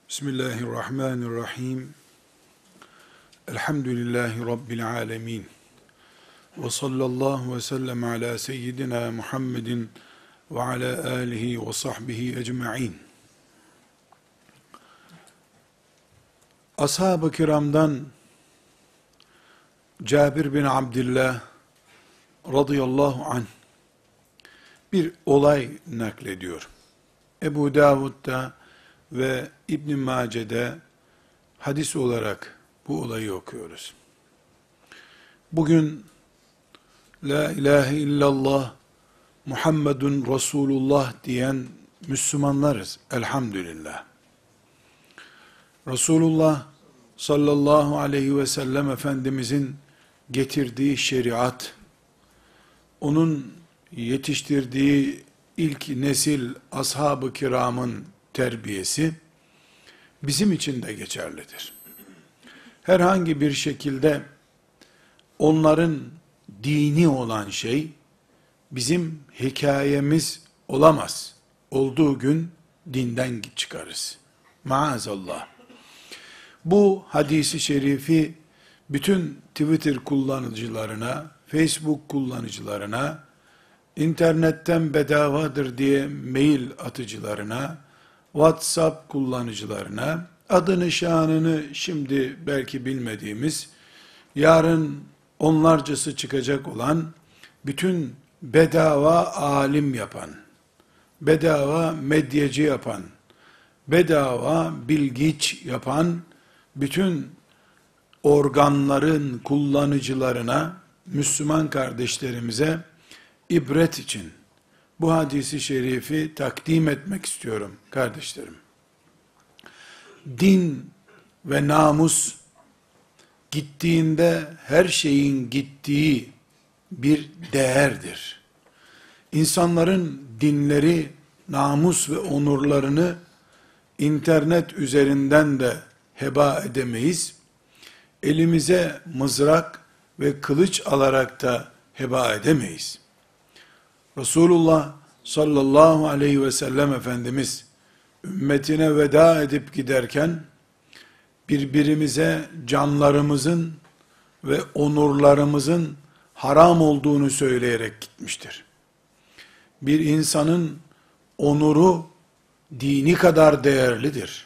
Bismillahirrahmanirrahim. Elhamdülillahi Rabbil alemin. Ve sallallahu ve sellem ala seyyidina Muhammedin ve ala alihi ve sahbihi ecma'in. Ashab-ı kiramdan Cabir bin Abdullah radıyallahu anh bir olay naklediyor. Ebu Davud'da ve İbn-i Mace'de hadis olarak bu olayı okuyoruz. Bugün La ilahe illallah Muhammedun Resulullah diyen Müslümanlarız elhamdülillah. Resulullah sallallahu aleyhi ve sellem Efendimizin getirdiği şeriat, onun yetiştirdiği ilk nesil ashab-ı kiramın terbiyesi bizim için de geçerlidir. Herhangi bir şekilde onların dini olan şey bizim hikayemiz olamaz. Olduğu gün dinden çıkarız. Maazallah. Bu hadisi şerifi bütün Twitter kullanıcılarına, Facebook kullanıcılarına, internetten bedavadır diye mail atıcılarına, WhatsApp kullanıcılarına, adını şanını şimdi belki bilmediğimiz, yarın onlarcası çıkacak olan, bütün bedava alim yapan, bedava medyacı yapan, bedava bilgiç yapan, bütün organların kullanıcılarına, Müslüman kardeşlerimize ibret için bu hadisi şerifi takdim etmek istiyorum kardeşlerim. Din ve namus gittiğinde her şeyin gittiği bir değerdir. İnsanların dinleri, namus ve onurlarını internet üzerinden de heba edemeyiz. Elimize mızrak ve kılıç alarak da heba edemeyiz. Resulullah sallallahu aleyhi ve sellem Efendimiz ümmetine veda edip giderken birbirimize canlarımızın ve onurlarımızın haram olduğunu söyleyerek gitmiştir. Bir insanın onuru dini kadar değerlidir.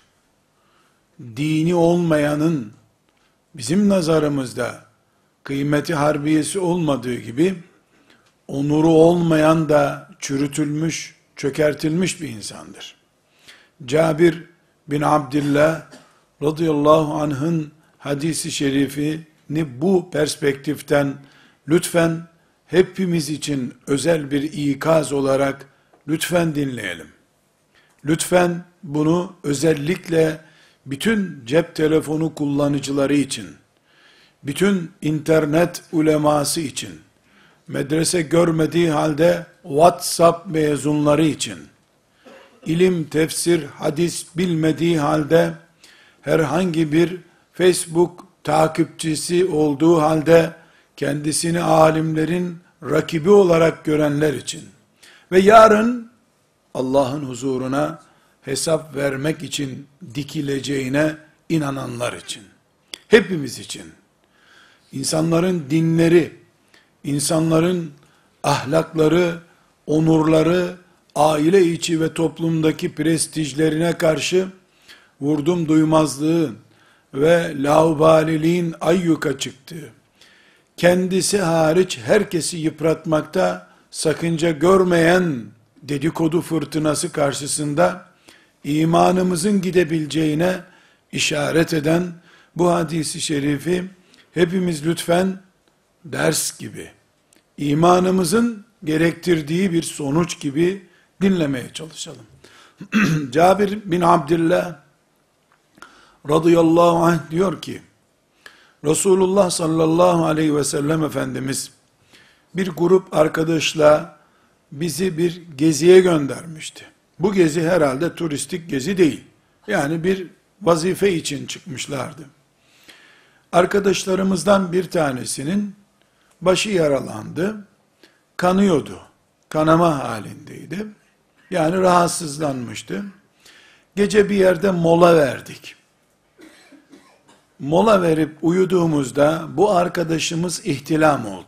Dini olmayanın bizim nazarımızda kıymeti harbiyesi olmadığı gibi onuru olmayan da çürütülmüş, çökertilmiş bir insandır. Cabir bin Abdullah radıyallahu anh'ın hadisi şerifini bu perspektiften lütfen hepimiz için özel bir ikaz olarak lütfen dinleyelim. Lütfen bunu özellikle bütün cep telefonu kullanıcıları için, bütün internet uleması için, medrese görmediği halde WhatsApp mezunları için, ilim, tefsir, hadis bilmediği halde herhangi bir Facebook takipçisi olduğu halde kendisini alimlerin rakibi olarak görenler için ve yarın Allah'ın huzuruna hesap vermek için dikileceğine inananlar için, hepimiz için, insanların dinleri, insanların ahlakları, onurları, aile içi ve toplumdaki prestijlerine karşı vurdum duymazlığın ve laubaliliğin ayyuka çıktığı, kendisi hariç herkesi yıpratmakta sakınca görmeyen dedikodu fırtınası karşısında imanımızın gidebileceğine işaret eden bu hadisi şerifi hepimiz lütfen ders gibi, imanımızın gerektirdiği bir sonuç gibi dinlemeye çalışalım. Cabir bin Abdullah radıyallahu anh diyor ki, Resulullah sallallahu aleyhi ve sellem Efendimiz bir grup arkadaşla bizi bir geziye göndermişti. Bu gezi herhalde turistik gezi değil. Yani bir vazife için çıkmışlardı. Arkadaşlarımızdan bir tanesinin başı yaralandı, kanıyordu, kanama halindeydi. Yani rahatsızlanmıştı. Gece bir yerde mola verdik. Mola verip uyuduğumuzda bu arkadaşımız ihtilam oldu.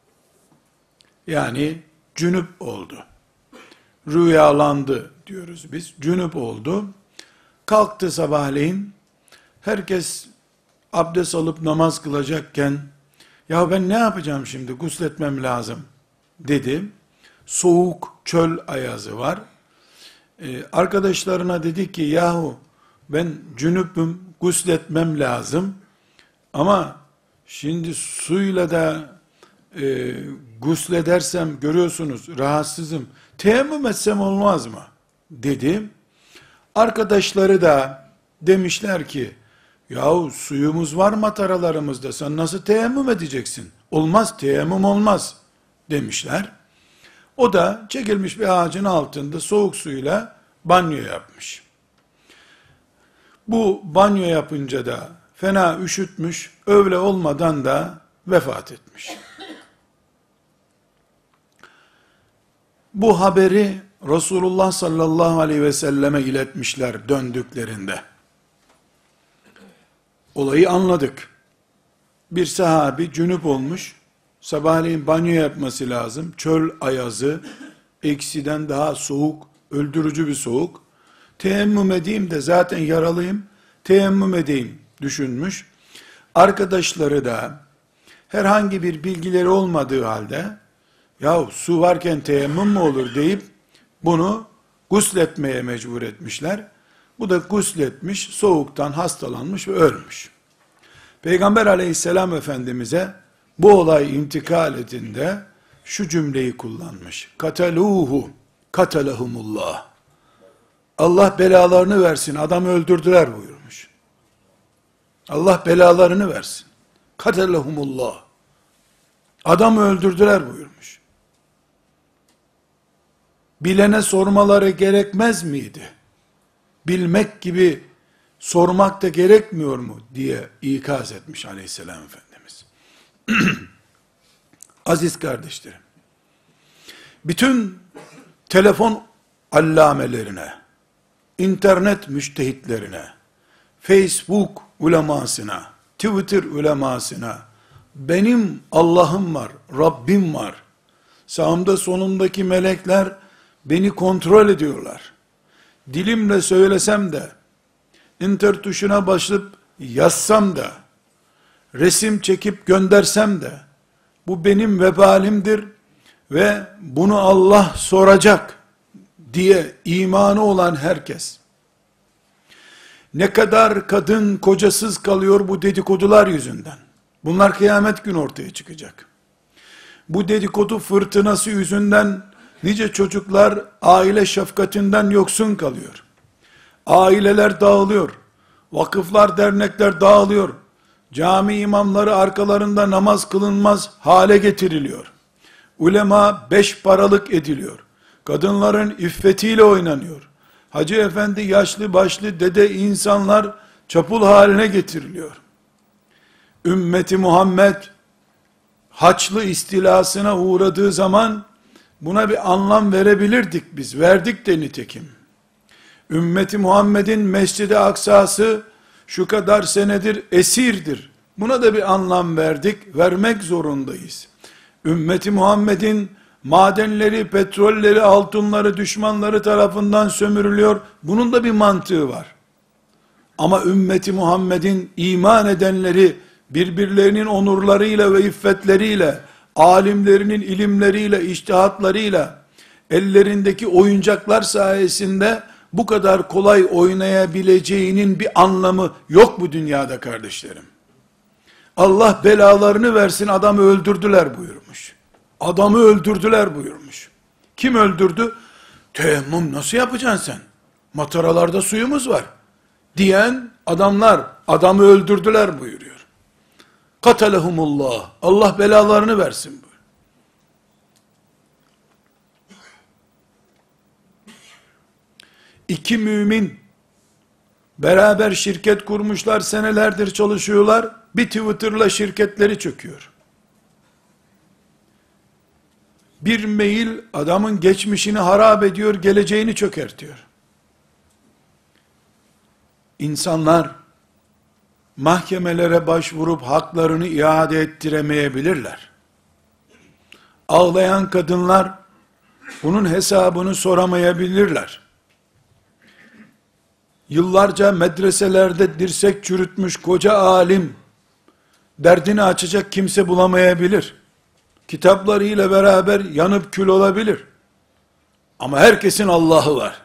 Yani cünüp oldu. Rüyalandı diyoruz biz. Cünüp oldu. Kalktı sabahleyin. Herkes abdest alıp namaz kılacakken, ya ben ne yapacağım şimdi, gusletmem lazım dedi. Soğuk çöl ayazı var. Arkadaşlarına dedi ki, yahu ben cünüpüm, gusletmem lazım. Ama şimdi suyla da gusledersem görüyorsunuz rahatsızım. Teyemmüm etsem olmaz mı? Dedi. Arkadaşları da demişler ki, yahu suyumuz var mataralarımızda, sen nasıl teyemmüm edeceksin? Olmaz, teyemmüm olmaz demişler. O da çekilmiş bir ağacın altında soğuk suyla banyo yapmış. Bu banyo yapınca da fena üşütmüş, öyle olmadan da vefat etmiş. Bu haberi Resulullah sallallahu aleyhi ve selleme iletmişler döndüklerinde. Olayı anladık. Bir sahabi cünüp olmuş, sabahleyin banyo yapması lazım. Çöl ayazı, eksiden daha soğuk, öldürücü bir soğuk. Teyemmüm edeyim de zaten yaralıyım, teyemmüm edeyim düşünmüş. Arkadaşları da herhangi bir bilgileri olmadığı halde, yahu su varken teyemmüm mü olur deyip bunu gusletmeye mecbur etmişler. Bu da gusletmiş, soğuktan hastalanmış ve ölmüş. Peygamber aleyhisselam efendimize bu olay intikal edinde şu cümleyi kullanmış. Kataluhu, katalahumullah. Allah belalarını versin, adamı öldürdüler buyurmuş. Allah belalarını versin. Katalahumullah. Adamı öldürdüler buyurmuş. Bilene sormaları gerekmez miydi? Bilmek gibi sormak da gerekmiyor mu diye ikaz etmiş aleyhisselam Efendimiz. Aziz kardeşlerim, bütün telefon allamelerine, internet müştehitlerine, Facebook ulemasına, Twitter ulemasına, benim Allah'ım var, Rabbim var, sağımda solumdaki melekler beni kontrol ediyorlar. Dilimle söylesem de, enter tuşuna basıp yazsam da, resim çekip göndersem de, bu benim vebalimdir ve bunu Allah soracak diye imanı olan herkes, ne kadar kadın kocasız kalıyor bu dedikodular yüzünden. Bunlar kıyamet günü ortaya çıkacak. Bu dedikodu fırtınası yüzünden nice çocuklar aile şefkatinden yoksun kalıyor. Aileler dağılıyor. Vakıflar, dernekler dağılıyor. Cami imamları arkalarında namaz kılınmaz hale getiriliyor. Ulema beş paralık ediliyor. Kadınların iffetiyle oynanıyor. Hacı efendi, yaşlı başlı dede insanlar çapul haline getiriliyor. Ümmeti Muhammed Haçlı istilasına uğradığı zaman buna bir anlam verebilirdik biz. Verdik de nitekim. Ümmeti Muhammed'in Mescid-i Aksa'sı şu kadar senedir esirdir. Buna da bir anlam verdik. Vermek zorundayız. Ümmeti Muhammed'in madenleri, petrolleri, altınları düşmanları tarafından sömürülüyor. Bunun da bir mantığı var. Ama ümmeti Muhammed'in iman edenleri birbirlerinin onurlarıyla ve iffetleriyle, alimlerinin ilimleriyle, içtihatlarıyla, ellerindeki oyuncaklar sayesinde bu kadar kolay oynayabileceğinin bir anlamı yok bu dünyada kardeşlerim. Allah belalarını versin, adamı öldürdüler buyurmuş. Adamı öldürdüler buyurmuş. Kim öldürdü? Teyemmüm nasıl yapacaksın sen? Mataralarda suyumuz var diyen adamlar adamı öldürdüler buyuruyor. Katalehumullah. Allah belalarını versin buyuruyor. İki mümin beraber şirket kurmuşlar, senelerdir çalışıyorlar. Bir Twitter'la şirketleri çöküyor. Bir mail adamın geçmişini harap ediyor, geleceğini çökertiyor. İnsanlar mahkemelere başvurup haklarını iade ettiremeyebilirler. Ağlayan kadınlar bunun hesabını soramayabilirler. Yıllarca medreselerde dirsek çürütmüş koca alim derdini açacak kimse bulamayabilir. Kitaplarıyla beraber yanıp kül olabilir. Ama herkesin Allah'ı var.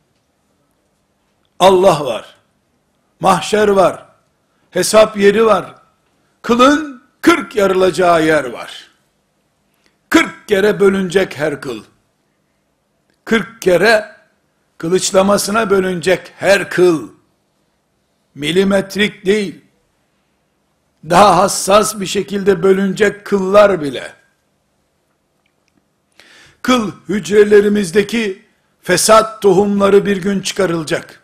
Allah var. Mahşer var. Hesap yeri var. Kılın 40 yarılacağı yer var. 40 kere bölünecek her kıl. 40 kere kılıçlamasına bölünecek her kıl. Milimetrik değil. Daha hassas bir şekilde bölünecek kıllar bile. Kıl hücrelerimizdeki fesat tohumları bir gün çıkarılacak.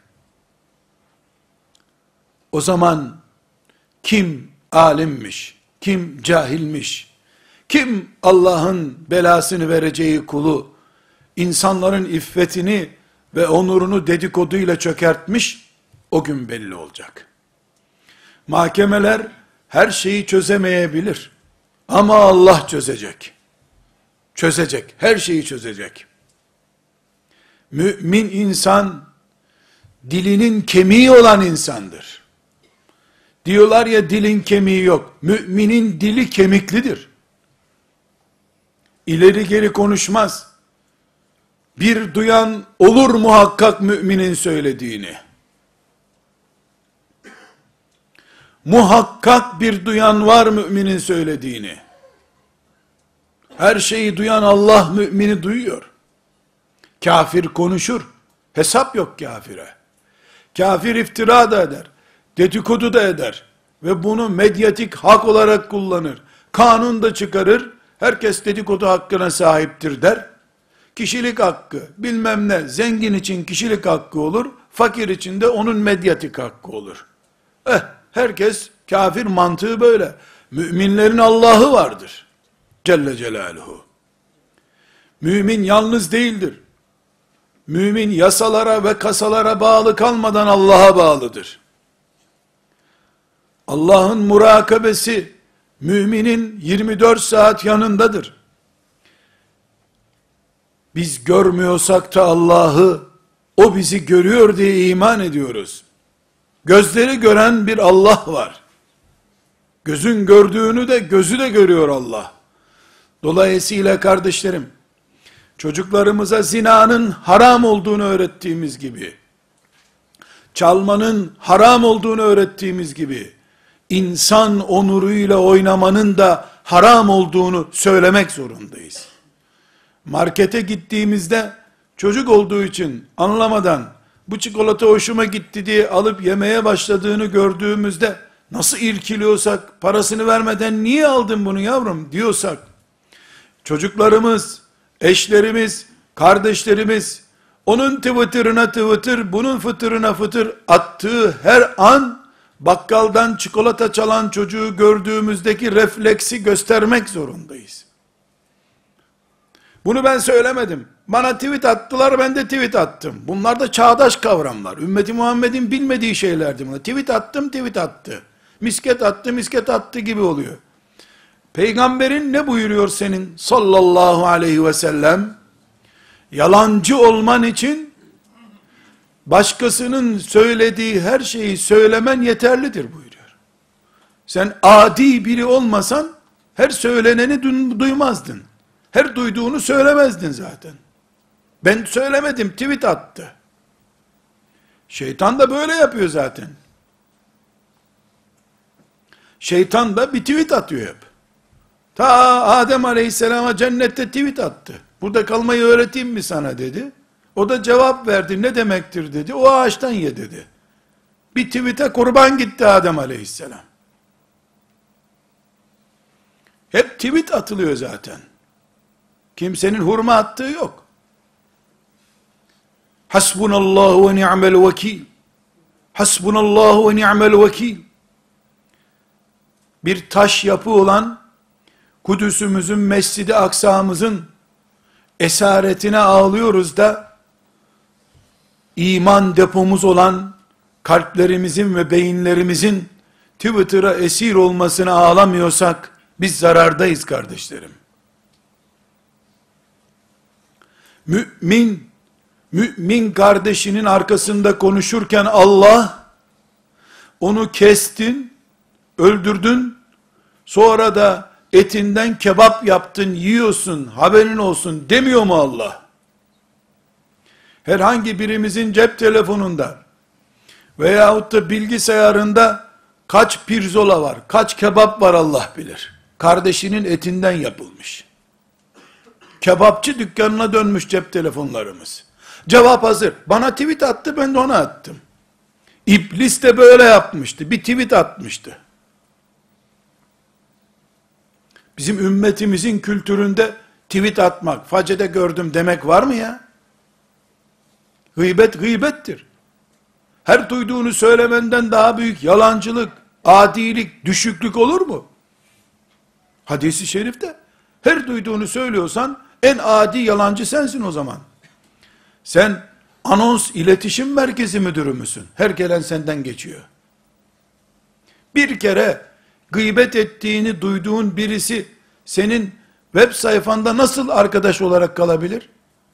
O zaman kim alimmiş, kim cahilmiş, kim Allah'ın belasını vereceği kulu, insanların iffetini ve onurunu dedikoduyla çökertmiş, o gün belli olacak. Mahkemeler her şeyi çözemeyebilir. Ama Allah çözecek. Çözecek, her şeyi çözecek. Mümin insan, dilinin kemiği olan insandır. Diyorlar ya dilin kemiği yok. Müminin dili kemiklidir. İleri geri konuşmaz. Bir duyan olur muhakkak müminin söylediğini. Muhakkak bir duyan var müminin söylediğini. Her şeyi duyan Allah mümini duyuyor. Kafir konuşur. Hesap yok kafire. Kafir iftira da eder. Dedikodu da eder. Ve bunu medyatik hak olarak kullanır. Kanun da çıkarır. Herkes dedikodu hakkına sahiptir der. Kişilik hakkı, bilmem ne, zengin için kişilik hakkı olur. Fakir için de onun medyatik hakkı olur. Herkes kafir mantığı böyle. Müminlerin Allah'ı vardır. Celle Celaluhu. Mümin yalnız değildir. Mümin yasalara ve kasalara bağlı kalmadan Allah'a bağlıdır. Allah'ın murakabesi müminin 24 saat yanındadır. Biz görmüyorsak da Allah'ı, o bizi görüyor diye iman ediyoruz. Gözleri gören bir Allah var. Gözün gördüğünü de gözü de görüyor Allah. Dolayısıyla kardeşlerim, çocuklarımıza zinanın haram olduğunu öğrettiğimiz gibi, çalmanın haram olduğunu öğrettiğimiz gibi, insan onuruyla oynamanın da haram olduğunu söylemek zorundayız. Markete gittiğimizde, çocuk olduğu için anlamadan, bu çikolata hoşuma gitti diye alıp yemeye başladığını gördüğümüzde, nasıl irkiliyorsak, parasını vermeden niye aldın bunu yavrum diyorsak, çocuklarımız, eşlerimiz, kardeşlerimiz, onun tıvıtırına tıvıtır, bunun fıtırına fıtır attığı her an, bakkaldan çikolata çalan çocuğu gördüğümüzdeki refleksi göstermek zorundayız. Bunu ben söylemedim. Bana tweet attılar, ben de tweet attım. Bunlar da çağdaş kavramlar. Ümmeti Muhammed'in bilmediği şeylerdi bunlar. Tweet attım, tweet attı. Misket attı, misket attı gibi oluyor. Peygamberin ne buyuruyor senin sallallahu aleyhi ve sellem? Yalancı olman için başkasının söylediği her şeyi söylemen yeterlidir buyuruyor. Sen adi biri olmasan her söyleneni duymazdın. Her duyduğunu söylemezdin zaten. Ben söylemedim, tweet attı. Şeytan da böyle yapıyor zaten. Şeytan da bir tweet atıyor hep. Ta Adem Aleyhisselam'a cennette tweet attı. Burada kalmayı öğreteyim mi sana dedi. O da cevap verdi. Ne demektir dedi. O ağaçtan ye dedi. Bir tweet'e kurban gitti Adem Aleyhisselam. Hep tweet atılıyor zaten. Kimsenin hurma attığı yok. Hasbunallahu ve ni'mel vekil. Hasbunallahu ve ni'mel vekil. Bir taş yapı olan Kudüs'ümüzün, Mescid-i Aksa'mızın esaretine ağlıyoruz da iman depomuz olan kalplerimizin ve beyinlerimizin Twitter'a esir olmasına ağlamıyorsak, biz zarardayız kardeşlerim. Mümin kardeşinin arkasında konuşurken Allah, onu kestin, öldürdün, sonra da etinden kebap yaptın, yiyorsun, haberin olsun demiyor mu Allah? Herhangi birimizin cep telefonunda veyahut da bilgisayarında kaç pirzola var, kaç kebap var Allah bilir. Kardeşinin etinden yapılmış. Kebapçı dükkanına dönmüş cep telefonlarımız. Cevap hazır. Bana tweet attı, ben de ona attım. İblis de böyle yapmıştı. Bir tweet atmıştı. Bizim ümmetimizin kültüründe tweet atmak, facede gördüm demek var mı ya? Gıybet gıybettir. Her duyduğunu söylemenden daha büyük yalancılık, adilik, düşüklük olur mu? Hadis-i şerifte her duyduğunu söylüyorsan en adi yalancı sensin o zaman. Sen anons iletişim merkezi müdürü müsün? Her gelen senden geçiyor. Bir kere gıybet ettiğini duyduğun birisi senin web sayfanda nasıl arkadaş olarak kalabilir?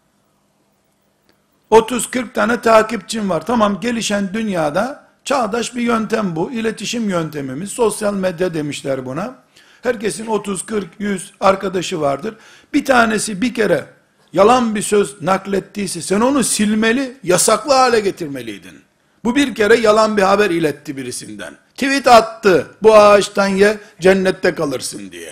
30-40 tane takipçin var. Tamam, gelişen dünyada çağdaş bir yöntem bu. İletişim yöntemimiz. Sosyal medya demişler buna. Herkesin 30, 40, 100 arkadaşı vardır. Bir tanesi bir kere yalan bir söz naklettiyse sen onu silmeli, yasaklı hale getirmeliydin. Bu bir kere yalan bir haber iletti birisinden. Tweet attı, bu ağaçtan ye, cennette kalırsın diye.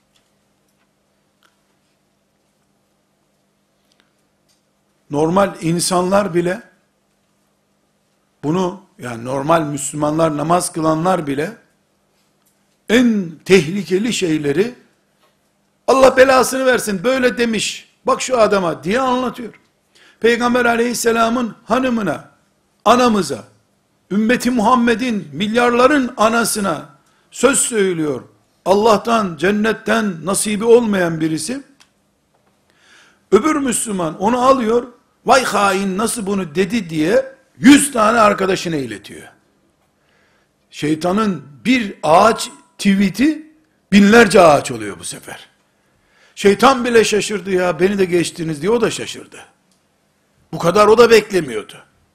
Normal insanlar bile bunu, yani normal Müslümanlar, namaz kılanlar bile en tehlikeli şeyleri Allah belasını versin böyle demiş, bak şu adama diye anlatıyor. Peygamber aleyhisselamın hanımına, anamıza, ümmeti Muhammed'in milyarların anasına söz söylüyor. Allah'tan, cennetten nasibi olmayan birisi, öbür Müslüman onu alıyor, vay hain nasıl bunu dedi diye 100 tane arkadaşına iletiyor. Şeytanın bir ağaç tweet'i binlerce ağaç oluyor bu sefer. Şeytan bile şaşırdı ya, beni de geçtiniz diye o da şaşırdı. Bu kadar o da beklemiyordu.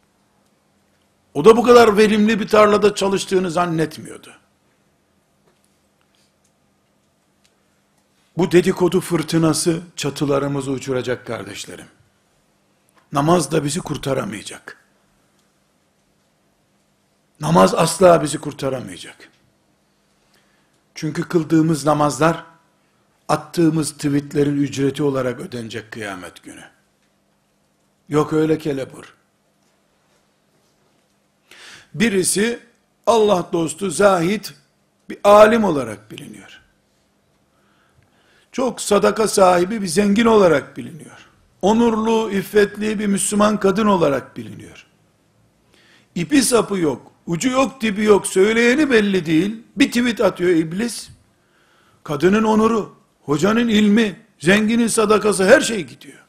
O da bu kadar verimli bir tarlada çalıştığını zannetmiyordu. Bu dedikodu fırtınası çatılarımızı uçuracak kardeşlerim. Namaz da bizi kurtaramayacak. Namaz asla bizi kurtaramayacak. Çünkü kıldığımız namazlar, attığımız tweetlerin ücreti olarak ödenecek kıyamet günü. Yok öyle kelebur. Birisi Allah dostu, zahid, bir alim olarak biliniyor. Çok sadaka sahibi bir zengin olarak biliniyor. Onurlu, iffetli bir Müslüman kadın olarak biliniyor. İpi sapı yok, ucu yok, dibi yok, söyleyeni belli değil. Bir tweet atıyor iblis. Kadının onuru, hocanın ilmi, zenginin sadakası, her şey gidiyor.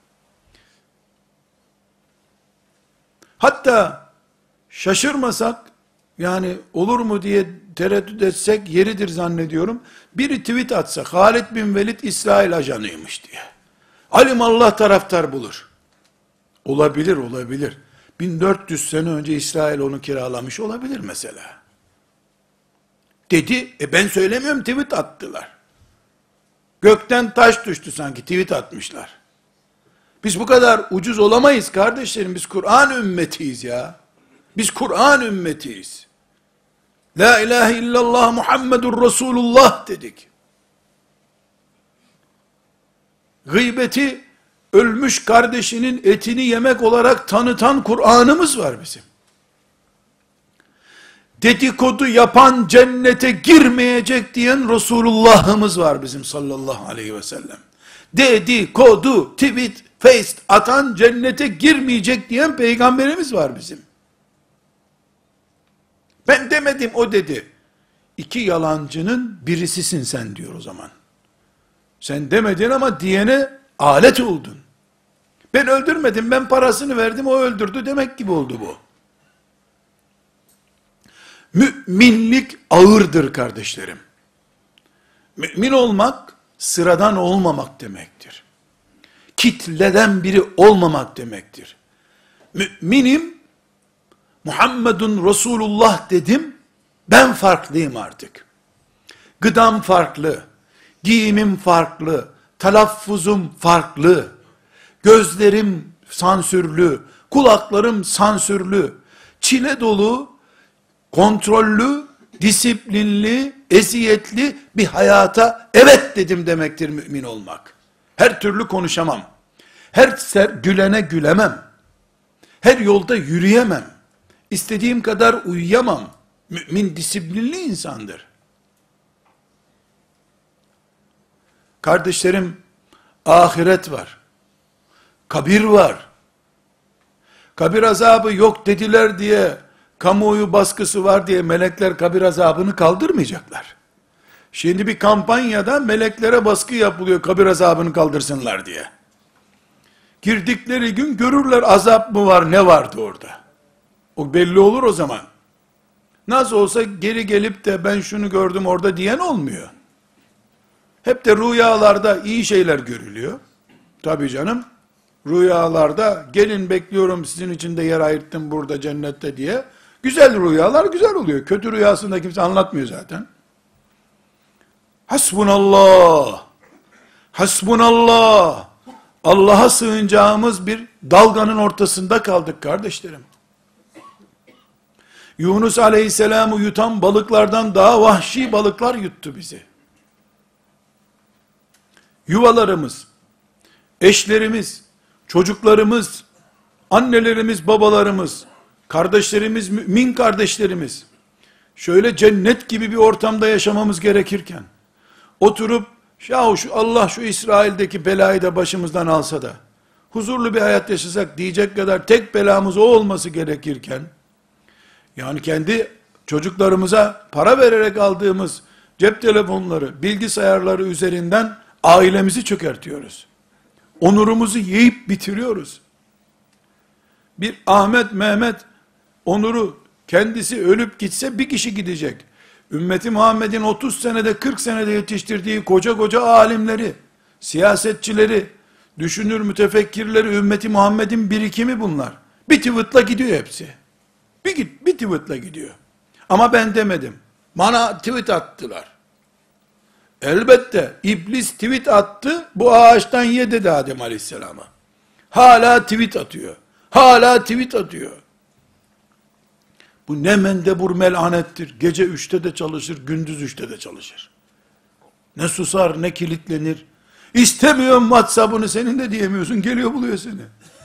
Hatta şaşırmasak, yani olur mu diye tereddüt etsek yeridir zannediyorum. Biri tweet atsa, Halid bin Velid İsrail ajanıymış diye. Alimallah taraftar bulur. Olabilir, olabilir. 1400 sene önce İsrail onu kiralamış olabilir mesela. Dedi, ben söylemiyorum, tweet attılar. Gökten taş düştü sanki, tweet atmışlar. Biz bu kadar ucuz olamayız kardeşlerim, biz Kur'an ümmetiyiz ya. Biz Kur'an ümmetiyiz. La ilahe illallah Muhammedur Resulullah dedik. Gıybeti ölmüş kardeşinin etini yemek olarak tanıtan Kur'an'ımız var bizim. Dedikodu yapan cennete girmeyecek diyen Resulullah'ımız var bizim sallallahu aleyhi ve sellem. Dedikodu, tweet, face atan cennete girmeyecek diyen peygamberimiz var bizim. Ben demedim, o dedi. İki yalancının birisisin sen diyor o zaman. Sen demedin ama diyene alet oldun. Ben öldürmedim, ben parasını verdim, o öldürdü demek gibi oldu bu. Müminlik ağırdır kardeşlerim. Mümin olmak, sıradan olmamak demektir. Kitleden biri olmamak demektir. Müminim, Muhammedun Resulullah dedim, ben farklıyım artık. Gıdam farklı, giyimim farklı, telaffuzum farklı, gözlerim sansürlü, kulaklarım sansürlü, çile dolu, kontrollü, disiplinli, eziyetli bir hayata evet dedim demektir mümin olmak. Her türlü konuşamam. Gülene gülemem. Her yolda yürüyemem. İstediğim kadar uyuyamam. Mümin disiplinli insandır. Kardeşlerim, ahiret var. Kabir var. Kabir azabı yok dediler diye, kamuoyu baskısı var diye melekler kabir azabını kaldırmayacaklar. Şimdi bir kampanyada meleklere baskı yapılıyor kabir azabını kaldırsınlar diye. Girdikleri gün görürler azap mı var, ne vardı orada. O belli olur o zaman. Nasıl olsa geri gelip de ben şunu gördüm orada diyen olmuyor. Hep de rüyalarda iyi şeyler görülüyor. Tabii canım. Rüyalarda gelin bekliyorum sizin için de yer ayırttım burada cennette diye. Güzel rüyalar güzel oluyor. Kötü rüyasında kimse anlatmıyor zaten. Hasbunallah. Hasbunallah. Allah'a sığınacağımız bir dalganın ortasında kaldık kardeşlerim. Yunus Aleyhisselam'ı yutan balıklardan daha vahşi balıklar yuttu bizi. Yuvalarımız, eşlerimiz, çocuklarımız, annelerimiz, babalarımız, kardeşlerimiz, mümin kardeşlerimiz, şöyle cennet gibi bir ortamda yaşamamız gerekirken, oturup, ya şu Allah şu İsrail'deki belayı da başımızdan alsa da, huzurlu bir hayat yaşasak diyecek kadar tek belamız o olması gerekirken, yani kendi çocuklarımıza para vererek aldığımız cep telefonları, bilgisayarları üzerinden ailemizi çökertiyoruz. Onurumuzu yiyip bitiriyoruz. Bir Ahmet, Mehmet, onuru kendisi ölüp gitse bir kişi gidecek. Ümmeti Muhammed'in 30 senede 40 senede yetiştirdiği koca koca alimleri, siyasetçileri, düşünür mütefekkirleri, ümmeti Muhammed'in birikimi bunlar. Bir tweet'la gidiyor hepsi. Bir tweet'la gidiyor. Ama ben demedim. Bana tweet attılar. Elbette iblis tweet attı, bu ağaçtan ye dedi Adem Aleyhisselam'a. Hala tweet atıyor. Hala tweet atıyor. Bu ne mendebur melanettir. Gece 3'te de çalışır, gündüz 3'te de çalışır. Ne susar, ne kilitlenir. İstemiyorum WhatsApp'ını senin de diyemiyorsun, geliyor buluyor seni.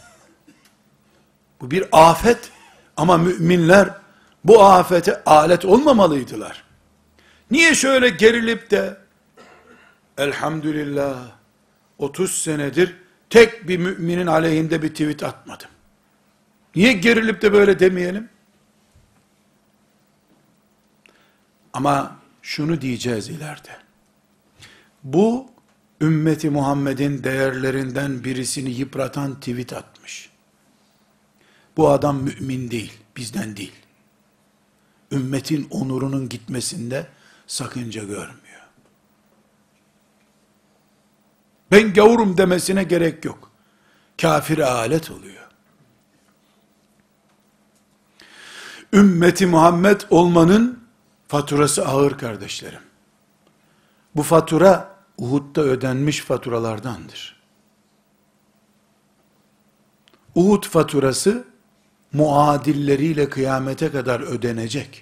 Bu bir afet. Ama müminler bu afete alet olmamalıydılar. Niye şöyle gerilip de elhamdülillah 30 senedir tek bir müminin aleyhinde bir tweet atmadım. Niye gerilip de böyle demeyelim? Ama şunu diyeceğiz ileride. Bu ümmeti Muhammed'in değerlerinden birisini yıpratan tweet atmış. Bu adam mümin değil, bizden değil. Ümmetin onurunun gitmesinde sakınca görmüyor. Ben gavurum demesine gerek yok. Kafire alet oluyor. Ümmeti Muhammed olmanın faturası ağır kardeşlerim. Bu fatura Uhud'da ödenmiş faturalardandır. Uhud faturası muadilleriyle kıyamete kadar ödenecek.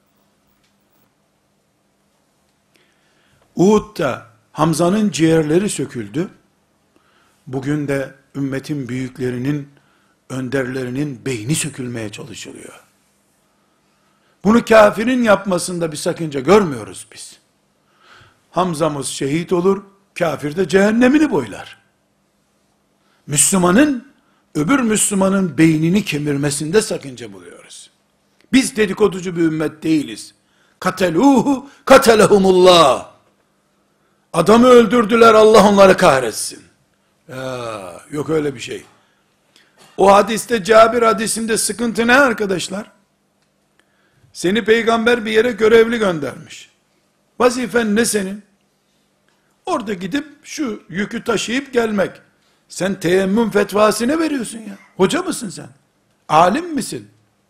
Uhud'da Hamza'nın ciğerleri söküldü. Bugün de ümmetin büyüklerinin, önderlerinin beyni sökülmeye çalışılıyor. Bunu kafirin yapmasında bir sakınca görmüyoruz biz. Hamza'mız şehit olur, kafir de cehennemini boylar. Müslümanın, öbür Müslümanın beynini kemirmesinde sakınca buluyoruz. Biz dedikoducu bir ümmet değiliz. Kateluhu, katelehumullah. Adamı öldürdüler, Allah onları kahretsin. Ya, yok öyle bir şey. O hadiste, Cabir hadisinde sıkıntı ne arkadaşlar? Seni peygamber bir yere görevli göndermiş. Vazifen ne senin? Orada gidip şu yükü taşıyıp gelmek. Sen teyemmüm fetvasını veriyorsun ya. Hoca mısın sen? Alim misin?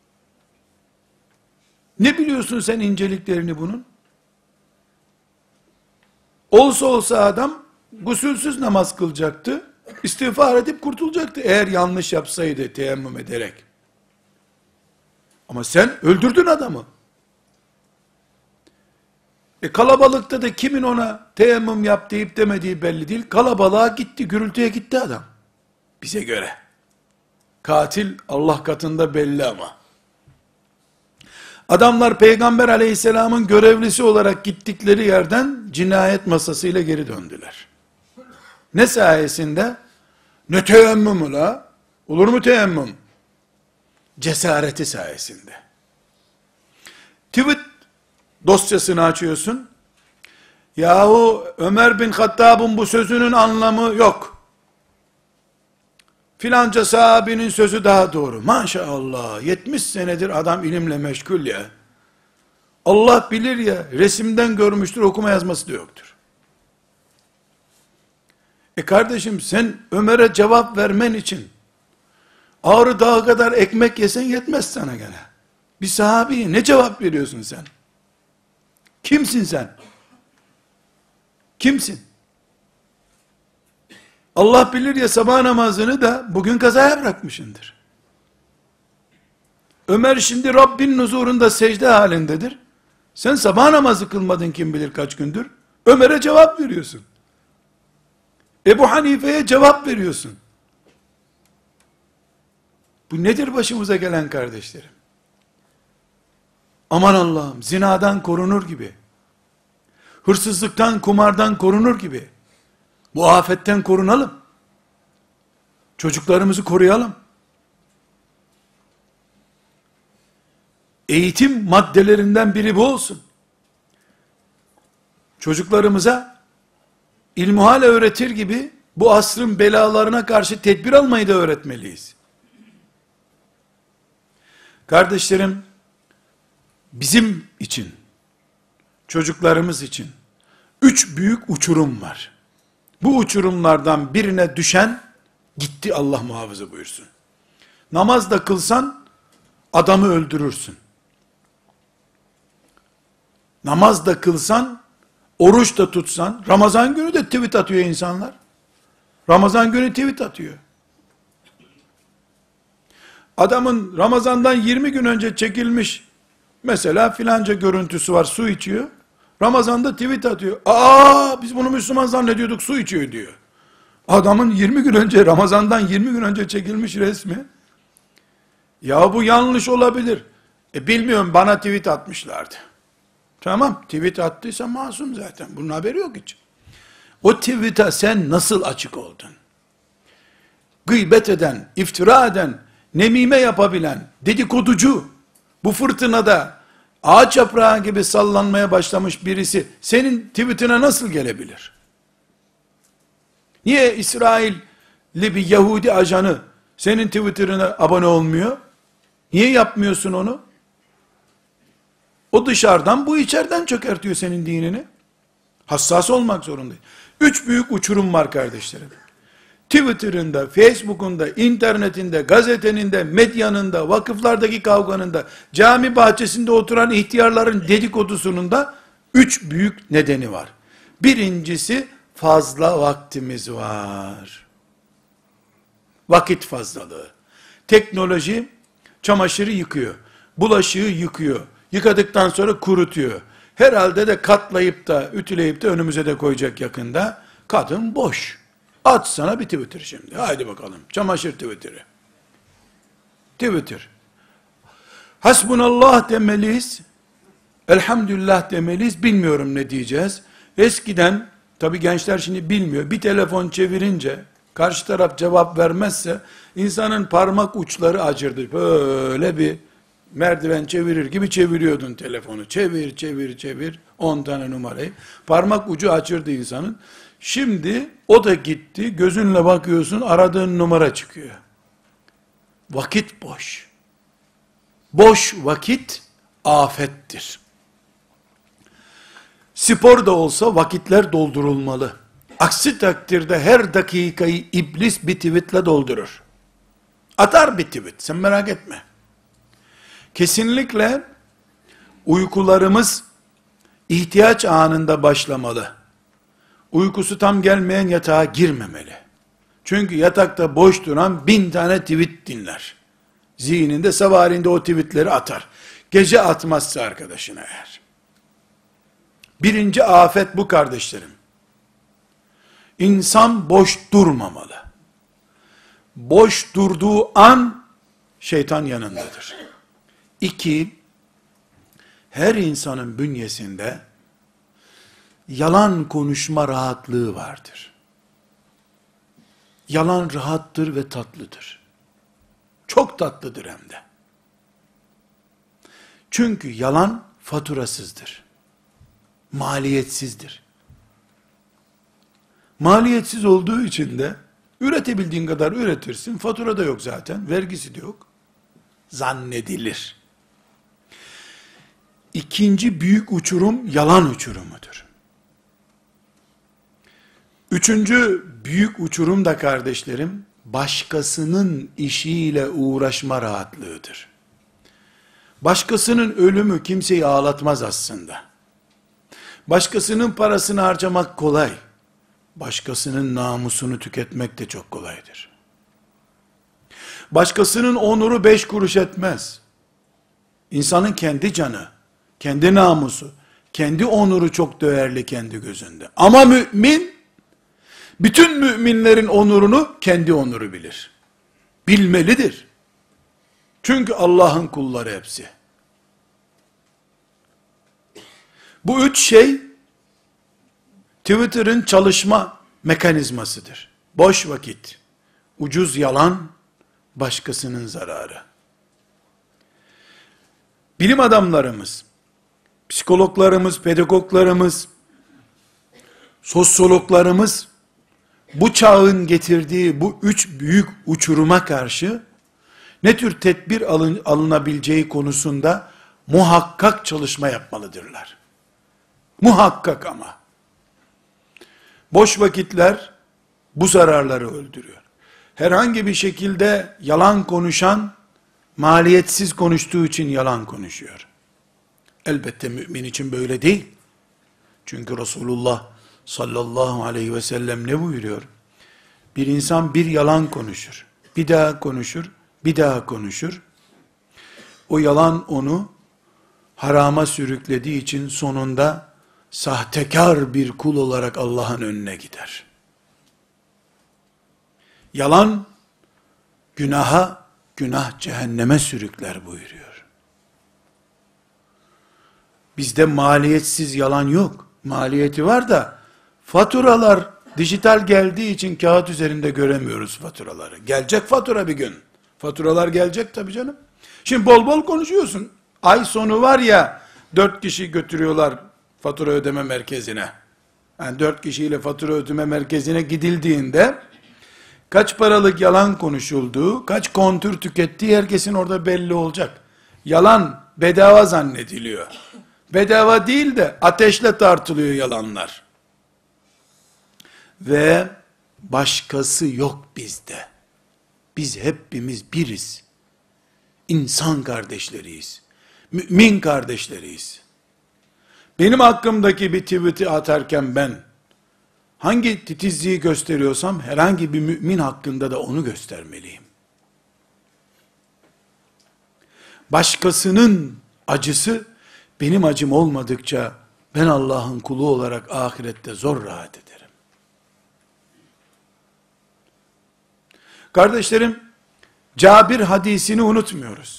Ne biliyorsun sen inceliklerini bunun? Olsa olsa adam gusülsüz namaz kılacaktı. İstiğfar edip kurtulacaktı. Eğer yanlış yapsaydı teyemmüm ederek. Ama sen öldürdün adamı. Kalabalıkta da kimin ona teyemmüm yap deyip demediği belli değil. Kalabalığa gitti, gürültüye gitti adam. Bize göre. Katil Allah katında belli ama. Adamlar Peygamber aleyhisselamın görevlisi olarak gittikleri yerden cinayet masasıyla geri döndüler. Ne sayesinde? Ne teyemmüm la? Olur mu teyemmüm? Cesareti sayesinde. Tweet dosyasını açıyorsun. Yahu Ömer bin Hattab'ın bu sözünün anlamı yok. Filanca sahabinin sözü daha doğru. Maşallah 70 senedir adam ilimle meşgul ya. Allah bilir ya, resimden görmüştür, okuma yazması da yoktur. Kardeşim sen Ömer'e cevap vermen için Ağrı Dağı kadar ekmek yesen yetmez sana gene. Bir sahabiye ne cevap veriyorsun sen? Kimsin sen? Kimsin? Allah bilir ya sabah namazını da bugün kazaya bırakmışındır. Ömer şimdi Rabbin huzurunda secde halindedir. Sen sabah namazı kılmadın kim bilir kaç gündür. Ömer'e cevap veriyorsun. Ebu Hanife'ye cevap veriyorsun. Bu nedir başımıza gelen kardeşlerim? Aman Allah'ım, zinadan korunur gibi, hırsızlıktan, kumardan korunur gibi, bu afetten korunalım. Çocuklarımızı koruyalım. Eğitim maddelerinden biri bu olsun. Çocuklarımıza ilmuhal öğretir gibi bu asrın belalarına karşı tedbir almayı da öğretmeliyiz. Kardeşlerim, bizim için, çocuklarımız için 3 büyük uçurum var. Bu uçurumlardan birine düşen gitti, Allah muhafaza buyursun. Namaz da kılsan adamı öldürürsün. Namaz da kılsan, oruç da tutsan, Ramazan günü de tweet atıyor insanlar. Ramazan günü tweet atıyor. Adamın Ramazan'dan 20 gün önce çekilmiş, mesela filanca görüntüsü var, su içiyor. Ramazan'da tweet atıyor. Biz bunu Müslüman zannediyorduk, su içiyor diyor. Adamın 20 gün önce, Ramazan'dan 20 gün önce çekilmiş resmi. Ya bu yanlış olabilir. Bilmiyorum, bana tweet atmışlardı. Tamam, tweet attıysa masum zaten. Bunun haberi yok hiç. O tweet'e sen nasıl açık oldun? Gıybet eden, iftira eden, nemime yapabilen, dedikoducu, bu fırtınada ağaç yaprağı gibi sallanmaya başlamış birisi senin tweetine nasıl gelebilir? Niye İsrailli bir Yahudi ajanı senin Twitter'ına abone olmuyor? Niye yapmıyorsun onu? O dışarıdan, bu içeriden çökertiyor senin dinini. Hassas olmak zorundayız. 3 büyük uçurum var kardeşlerim. Twitter'ında, Facebook'unda, internetinde, gazeteninde, medyanında, vakıflardaki kavganında, cami bahçesinde oturan ihtiyarların dedikodusunun da 3 büyük nedeni var. Birincisi, fazla vaktimiz var. Vakit fazlalığı. Teknoloji çamaşırı yıkıyor, bulaşığı yıkıyor, yıkadıktan sonra kurutuyor. Herhalde de katlayıp da, ütüleyip de önümüze de koyacak yakında. Kadın boş. At sana bir Twitter şimdi. Haydi bakalım. Çamaşır Twitter'ı. Twitter. Hasbunallah demeliyiz. Elhamdülillah demeliyiz. Bilmiyorum ne diyeceğiz. Eskiden, tabi gençler şimdi bilmiyor. Bir telefon çevirince, karşı taraf cevap vermezse, insanın parmak uçları acırdı. Böyle bir merdiven çevirir gibi çeviriyordun telefonu. Çevir, çevir, çevir. 10 tane numarayı. Parmak ucu acırdı insanın. Şimdi o da gitti. Gözünle bakıyorsun, aradığın numara çıkıyor. Vakit boş. Boş vakit afettir. Spor da olsa vakitler doldurulmalı. Aksi takdirde her dakikayı iblis bir tweetle doldurur. Atar bir tweet, sen merak etme. Kesinlikle uykularımız ihtiyaç anında başlamalı. Uykusu tam gelmeyen yatağa girmemeli. Çünkü yatakta boş duran 1000 tane tweet dinler. Zihninde sabahleyin o tweetleri atar. Gece atmazsa arkadaşına eğer. Birinci afet bu kardeşlerim. İnsan boş durmamalı. Boş durduğu an şeytan yanındadır. 2, her insanın bünyesinde yalan konuşma rahatlığı vardır. Yalan rahattır ve tatlıdır. Çok tatlıdır hem de. Çünkü yalan faturasızdır. Maliyetsizdir. Maliyetsiz olduğu için de üretebildiğin kadar üretirsin. Fatura da yok zaten. Vergisi de yok. Zannedilir. İkinci büyük uçurum yalan uçurumudur. Üçüncü büyük uçurum da kardeşlerim, başkasının işiyle uğraşma rahatlığıdır. Başkasının ölümü kimseyi ağlatmaz aslında. Başkasının parasını harcamak kolay. Başkasının namusunu tüketmek de çok kolaydır. Başkasının onuru 5 kuruş etmez. İnsanın kendi canı, kendi namusu, kendi onuru çok değerli kendi gözünde. Ama mümin, bütün müminlerin onurunu kendi onuru bilir. Bilmelidir. Çünkü Allah'ın kulları hepsi. Bu üç şey, Twitter'ın çalışma mekanizmasıdır. Boş vakit, ucuz yalan, başkasının zararı. Bilim adamlarımız, psikologlarımız, pedagoglarımız, sosyologlarımız, bu çağın getirdiği bu üç büyük uçuruma karşı, ne tür tedbir alınabileceği konusunda muhakkak çalışma yapmalıdırlar. Muhakkak ama. Boş vakitler bu zararları öldürüyor. Herhangi bir şekilde yalan konuşan, maliyetsiz konuştuğu için yalan konuşuyor. Elbette mümin için böyle değil. Çünkü Resulullah sallallahu aleyhi ve sellem ne buyuruyor? Bir insan bir yalan konuşur, bir daha konuşur, bir daha konuşur. O yalan onu harama sürüklediği için sonunda sahtekar bir kul olarak Allah'ın önüne gider. Yalan, günah cehenneme sürükler buyuruyor. Bizde maliyetsiz yalan yok. Maliyeti var da, faturalar dijital geldiği için kağıt üzerinde göremiyoruz faturaları. Gelecek fatura bir gün. Faturalar gelecek tabii canım. Şimdi bol bol konuşuyorsun. Ay sonu var ya, 4 kişi götürüyorlar fatura ödeme merkezine. Yani 4 kişiyle fatura ödeme merkezine gidildiğinde, kaç paralık yalan konuşulduğu, kaç kontür tükettiği herkesin orada belli olacak. Yalan bedava zannediliyor. Bedava değil de ateşle tartılıyor yalanlar. Ve başkası yok bizde. Biz hepimiz biriz. İnsan kardeşleriyiz. Mümin kardeşleriyiz. Benim hakkımdaki bir tweet'i atarken ben hangi titizliği gösteriyorsam herhangi bir mümin hakkında da onu göstermeliyim. Başkasının acısı benim acım olmadıkça ben Allah'ın kulu olarak ahirette zor rahat ederim. Kardeşlerim, Cabir hadisini unutmuyoruz.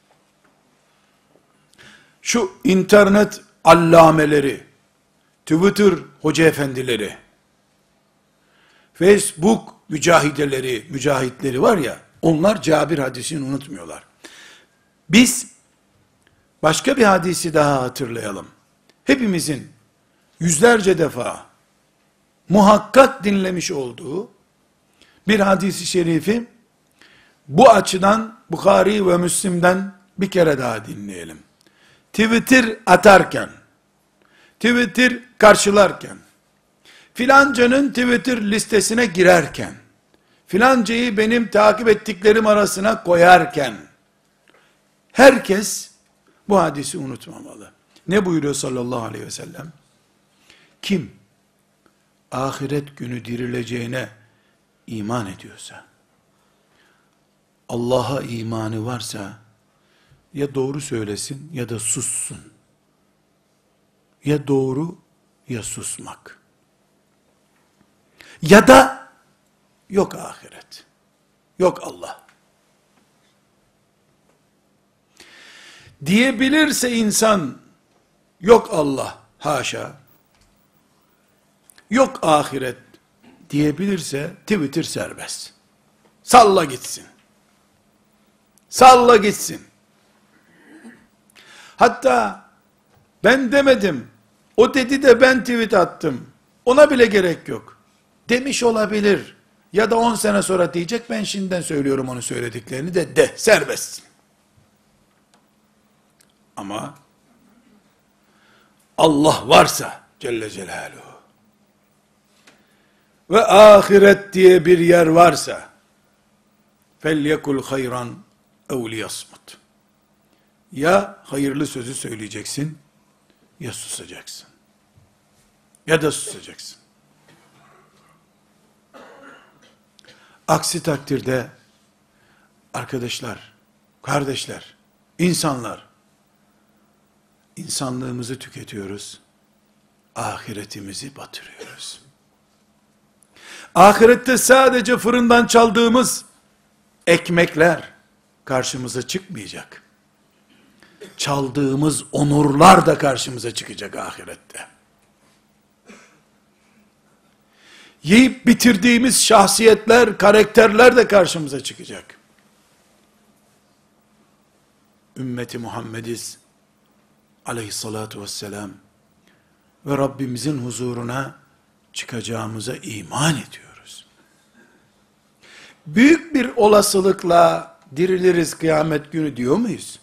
Şu internet allameleri, Twitter hoca efendileri, Facebook mücahitleri var ya, onlar Cabir hadisini unutmuyorlar. Biz başka bir hadisi daha hatırlayalım. Hepimizin yüzlerce defa muhakkak dinlemiş olduğu bir hadisi şerifi bu açıdan Bukhari ve Müslim'den bir kere daha dinleyelim. Twitter atarken, Twitter karşılarken, filancanın Twitter listesine girerken, filancayı benim takip ettiklerim arasına koyarken, herkes bu hadisi unutmamalı. Ne buyuruyor sallallahu aleyhi ve sellem? Kim ahiret günü dirileceğine iman ediyorsa, Allah'a imanı varsa, ya doğru söylesin ya da sussun. Ya doğru ya susmak. Ya da yok ahiret. Yok Allah. Diyebilirse insan yok Allah, haşa. Yok ahiret diyebilirse Twitter serbest. Salla gitsin. Salla gitsin. Hatta ben demedim, o dedi de ben tweet attım. Ona bile gerek yok. Demiş olabilir. Ya da 10 sene sonra diyecek, ben şimdiden söylüyorum onu söylediklerini de serbest. Ama Allah varsa Celle Celaluhu ve ahiret diye bir yer varsa felyekul hayran ev liyasmut. Ya hayırlı sözü söyleyeceksin, ya susacaksın. Ya da susacaksın. Aksi takdirde arkadaşlar, kardeşler, insanlığımızı tüketiyoruz, ahiretimizi batırıyoruz. Ahirette sadece fırından çaldığımız ekmekler karşımıza çıkmayacak. Çaldığımız onurlar da karşımıza çıkacak ahirette. Yiyip bitirdiğimiz şahsiyetler, karakterler de karşımıza çıkacak. Ümmeti Muhammediz aleyhissalatu vesselam ve Rabbimizin huzuruna çıkacağımıza iman ediyoruz. Büyük bir olasılıkla diriliriz kıyamet günü diyor muyuz?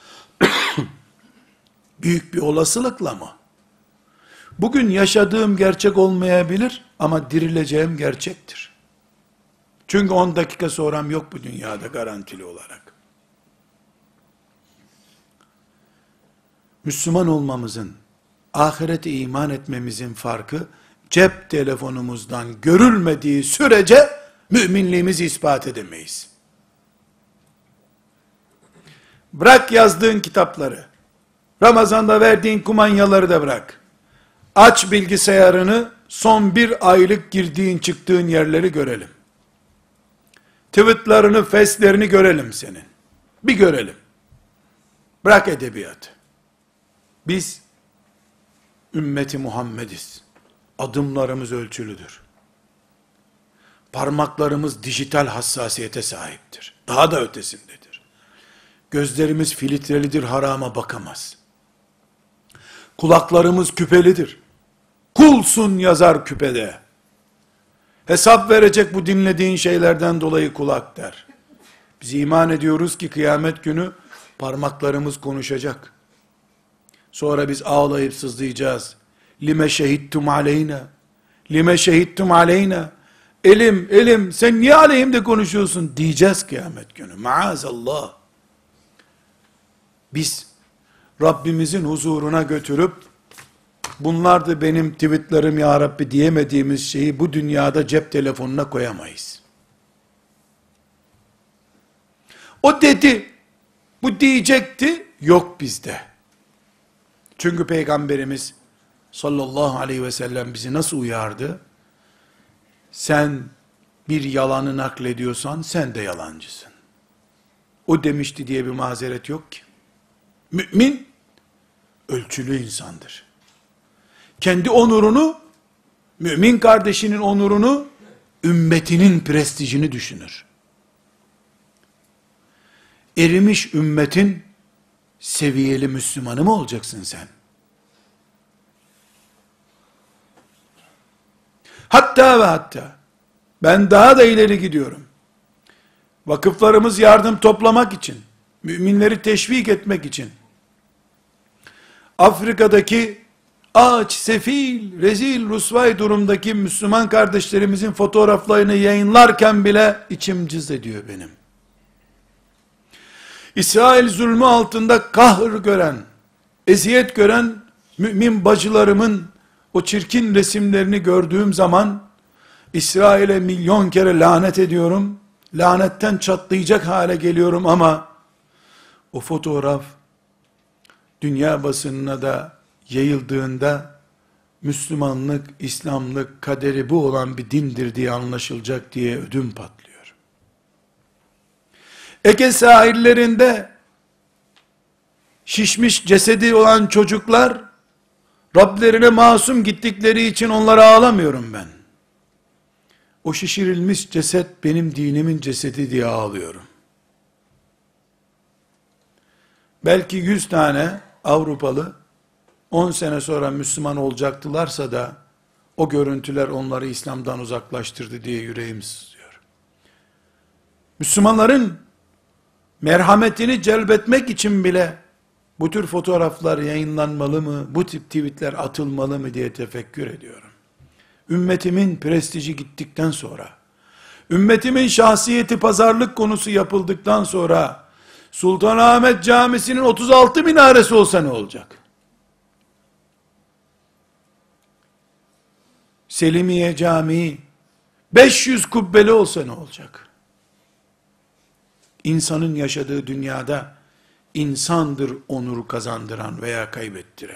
Büyük bir olasılıkla mı? Bugün yaşadığım gerçek olmayabilir ama dirileceğim gerçektir. Çünkü 10 dakika sonram yok bu dünyada garantili olarak. Müslüman olmamızın, ahirete iman etmemizin farkı, cep telefonumuzdan görülmediği sürece müminliğimizi ispat edemeyiz. Bırak yazdığın kitapları, Ramazan'da verdiğin kumanyaları da bırak. Aç bilgisayarını, son bir aylık girdiğin çıktığın yerleri görelim. Tweetlerini, feslerini görelim senin. Bir görelim. Bırak edebiyatı. Biz ümmeti Muhammediz. Adımlarımız ölçülüdür. Parmaklarımız dijital hassasiyete sahiptir. Daha da ötesindedir. Gözlerimiz filtrelidir, harama bakamaz. Kulaklarımız küpelidir. Kulsun yazar küpede. Hesap verecek bu dinlediğin şeylerden dolayı kulak der. Biz iman ediyoruz ki kıyamet günü parmaklarımız konuşacak. Sonra biz ağlayıp sızlayacağız. Lime şehittum aleyna. Lime şehittum aleyna. Elim sen niye aleyhimde konuşuyorsun diyeceğiz kıyamet günü. Maazallah. Biz Rabbimizin huzuruna götürüp bunlar da benim tweetlerim ya Rabbi diyemediğimiz şeyi bu dünyada cep telefonuna koyamayız. O dedi, bu diyecekti, yok bizde. Çünkü Peygamberimiz sallallahu aleyhi ve sellem bizi nasıl uyardı? Sen bir yalanı naklediyorsan sen de yalancısın. O demişti diye bir mazeret yok ki. Mümin ölçülü insandır. Kendi onurunu, mümin kardeşinin onurunu, ümmetinin prestijini düşünür. Erimiş ümmetin seviyeli Müslümanı mı olacaksın sen? Hatta ve hatta, ben daha da ileri gidiyorum. Vakıflarımız yardım toplamak için, müminleri teşvik etmek için, Afrika'daki aç, sefil, rezil, rusvay durumdaki Müslüman kardeşlerimizin fotoğraflarını yayınlarken bile içim cız ediyor benim. İsrail zulmü altında kahr gören, eziyet gören mümin bacılarımın o çirkin resimlerini gördüğüm zaman İsrail'e milyon kere lanet ediyorum. Lanetten çatlayacak hale geliyorum ama o fotoğraf dünya basınına da yayıldığında Müslümanlık, İslamlık kaderi bu olan bir dindir diye anlaşılacak diye ödüm patlıyor. Ege sahillerinde şişmiş cesedi olan çocuklar Rablerine masum gittikleri için onlara ağlamıyorum ben. O şişirilmiş ceset benim dinimin cesedi diye ağlıyorum. Belki 100 tane Avrupalı 10 sene sonra Müslüman olacaktılarsa da o görüntüler onları İslam'dan uzaklaştırdı diye yüreğim sızlıyor. Müslümanların merhametini celbetmek için bile bu tür fotoğraflar yayınlanmalı mı, bu tip tweetler atılmalı mı diye tefekkür ediyorum. Ümmetimin prestiji gittikten sonra, ümmetimin şahsiyeti pazarlık konusu yapıldıktan sonra, Sultanahmet Camisi'nin 36 minaresi olsa ne olacak? Selimiye Camii 500 kubbeli olsa ne olacak? İnsanın yaşadığı dünyada insandır onur kazandıran veya kaybettiren.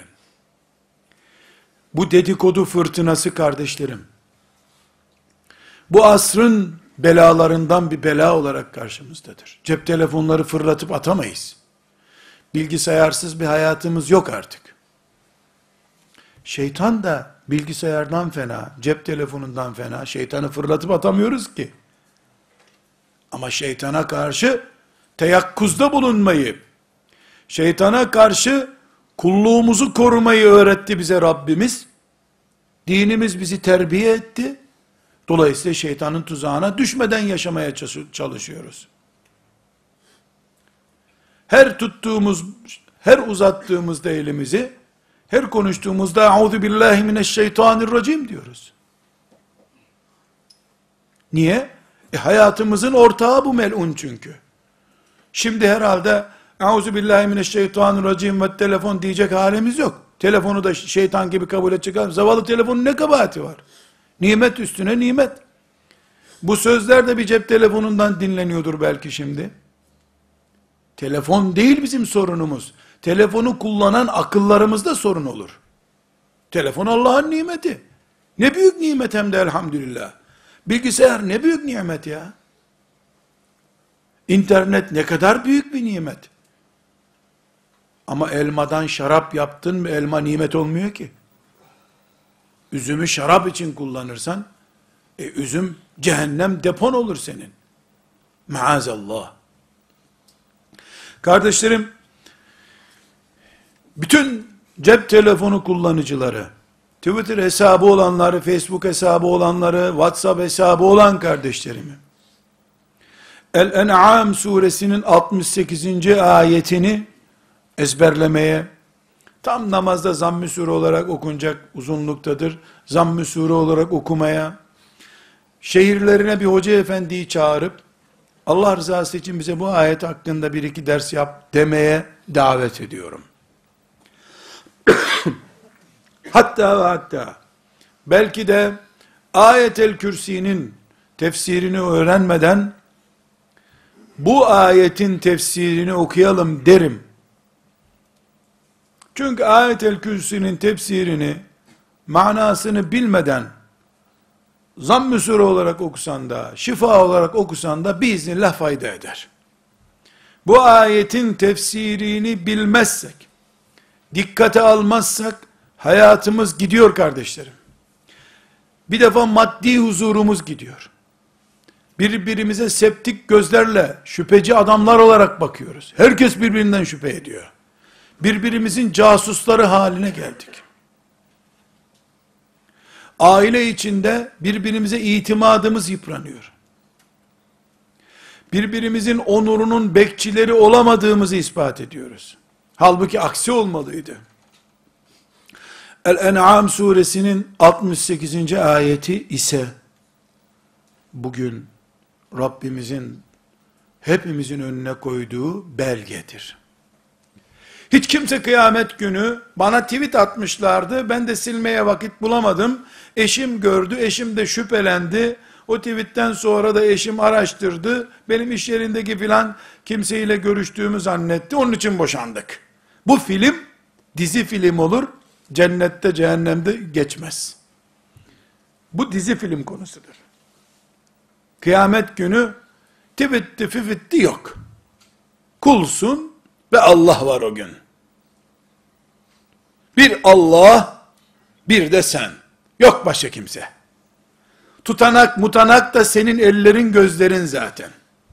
Bu dedikodu fırtınası kardeşlerim, bu asrın belalarından bir bela olarak karşımızdadır. Cep telefonları fırlatıp atamayız. Bilgisayarsız bir hayatımız yok artık. Şeytan da bilgisayardan fena, cep telefonundan fena, şeytanı fırlatıp atamıyoruz ki. Ama şeytana karşı teyakkuzda bulunmayı, şeytana karşı kulluğumuzu korumayı öğretti bize Rabbimiz. Dinimiz bizi terbiye etti. Dolayısıyla şeytanın tuzağına düşmeden yaşamaya çalışıyoruz. Her tuttuğumuz, her uzattığımızda elimizi, her konuştuğumuzda "Euzu billahi mineşşeytanirracim" diyoruz. Niye? Hayatımızın ortağı bu melun çünkü. Şimdi herhalde "Euzu billahi mineşşeytanirracim" ve telefon diyecek halimiz yok. Telefonu da şeytan gibi kabul edecek. Zavallı telefonun ne kabahati var? Nimet üstüne nimet. Bu sözler de bir cep telefonundan dinleniyordur belki şimdi. Telefon değil bizim sorunumuz. Telefonu kullanan akıllarımızda sorun olur. Telefon Allah'ın nimeti. Ne büyük nimet hem de elhamdülillah. Bilgisayar ne büyük nimet ya. İnternet ne kadar büyük bir nimet. Ama elmadan şarap yaptın mı elma nimet olmuyor ki. Üzümü şarap için kullanırsan, üzüm cehennem depon olur senin. Maazallah. Kardeşlerim, bütün cep telefonu kullanıcıları, Twitter hesabı olanları, Facebook hesabı olanları, WhatsApp hesabı olan kardeşlerimi, El-En'am suresinin 68. ayetini ezberlemeye, tam namazda zamm-ı sure olarak okunacak uzunluktadır, zamm-ı sure olarak okumaya, şehirlerine bir hoca efendiyi çağırıp, Allah rızası için bize bu ayet hakkında bir iki ders yap demeye davet ediyorum. Hatta ve hatta, belki de Ayet-el Kürsi'nin tefsirini öğrenmeden, bu ayetin tefsirini okuyalım derim. Çünkü Ayet-el Kürsi'nin tefsirini, manasını bilmeden, zamm-ı sure olarak okusan da, şifa olarak okusan da biiznillah fayda eder. Bu ayetin tefsirini bilmezsek, dikkate almazsak, hayatımız gidiyor kardeşlerim. Bir defa maddi huzurumuz gidiyor. Birbirimize septik gözlerle, şüpheci adamlar olarak bakıyoruz. Herkes birbirinden şüphe ediyor. Birbirimizin casusları haline geldik. Aile içinde birbirimize itimadımız yıpranıyor. Birbirimizin onurunun bekçileri olamadığımızı ispat ediyoruz. Halbuki aksi olmalıydı. El-En'am suresinin 68. ayeti ise bugün Rabbimizin hepimizin önüne koyduğu belgedir. Hiç kimse kıyamet günü bana tweet atmışlardı, ben de silmeye vakit bulamadım. Eşim gördü, eşim de şüphelendi. O tweetten sonra da eşim araştırdı. Benim iş yerindeki filan kimseyle görüştüğümü zannetti. Onun için boşandık. Bu film dizi film olur. Cennette cehennemde geçmez. Bu dizi film konusudur. Kıyamet günü tweetti fifitti yok. Kulsun ve Allah var o gün. Bir Allah, bir de sen. Yok başka kimse. Tutanak mutanak da senin ellerin gözlerin zaten.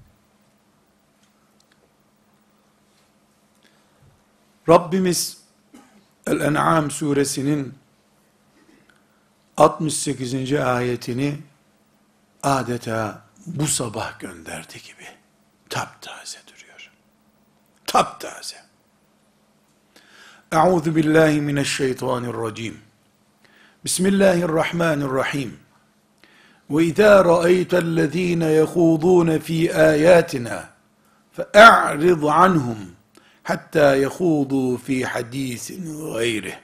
Rabbimiz El-En'am suresinin 68. ayetini adeta bu sabah gönderdi gibi taptaze duruyor. Taptaze. Euzu billahi mineşşeytanirracim. Bismillahirrahmanirrahim. Ve izâ ra'eytellezîne yehûdûne fî âyâtinâ fe'a'rid anhum hatta yehûdû fî hadîsin gayrih.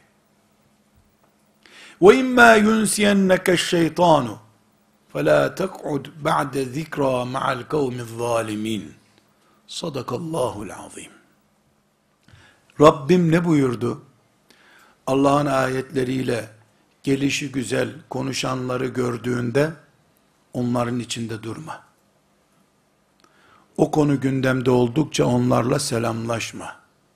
Ve immâ yunsiyenneke'ş-şeytânu فَلَا تَقْعُدْ بَعْدَ ذِكْرَى مَعَ الْقَوْمِ الظَّالِمِينَ. Sadakallahul azim. Rabbim ne buyurdu? Allah'ın ayetleriyle gelişi güzel konuşanları gördüğünde onların içinde durma. O konu gündemde oldukça onlarla selamlaşma.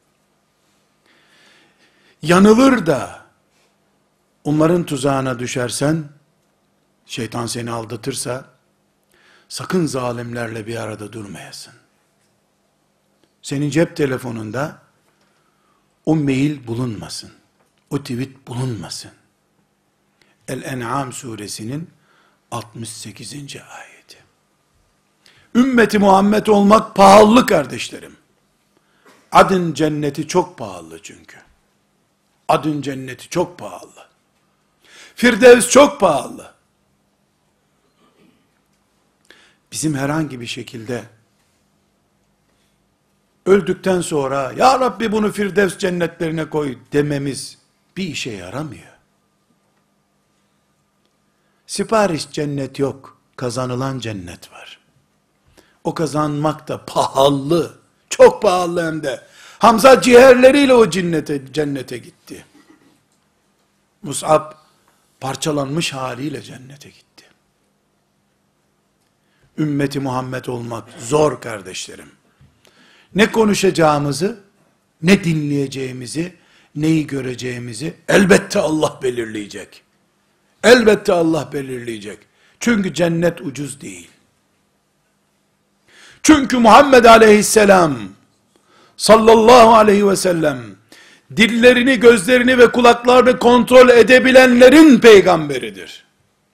Yanılır da onların tuzağına düşersen, şeytan seni aldatırsa, sakın zalimlerle bir arada durmayasın. Senin cep telefonunda o mail bulunmasın. O tweet bulunmasın. El-En'am suresinin 68. ayeti. Ümmeti Muhammed olmak pahalı kardeşlerim. Adın cenneti çok pahalı çünkü. Adın cenneti çok pahalı. Firdevs çok pahalı. Bizim herhangi bir şekilde öldükten sonra ya Rabbi bunu Firdevs cennetlerine koy dememiz bir işe yaramıyor. Sipariş cennet yok, kazanılan cennet var. O kazanmak da pahalı, çok pahalı hem de. Hamza ciğerleriyle o cennete gitti. Mus'ab parçalanmış haliyle cennete gitti. Ümmeti Muhammed olmak zor kardeşlerim. Ne konuşacağımızı, ne dinleyeceğimizi, neyi göreceğimizi elbette Allah belirleyecek. Elbette Allah belirleyecek. Çünkü cennet ucuz değil. Çünkü Muhammed aleyhisselam sallallahu aleyhi ve sellem dillerini, gözlerini ve kulaklarını kontrol edebilenlerin peygamberidir.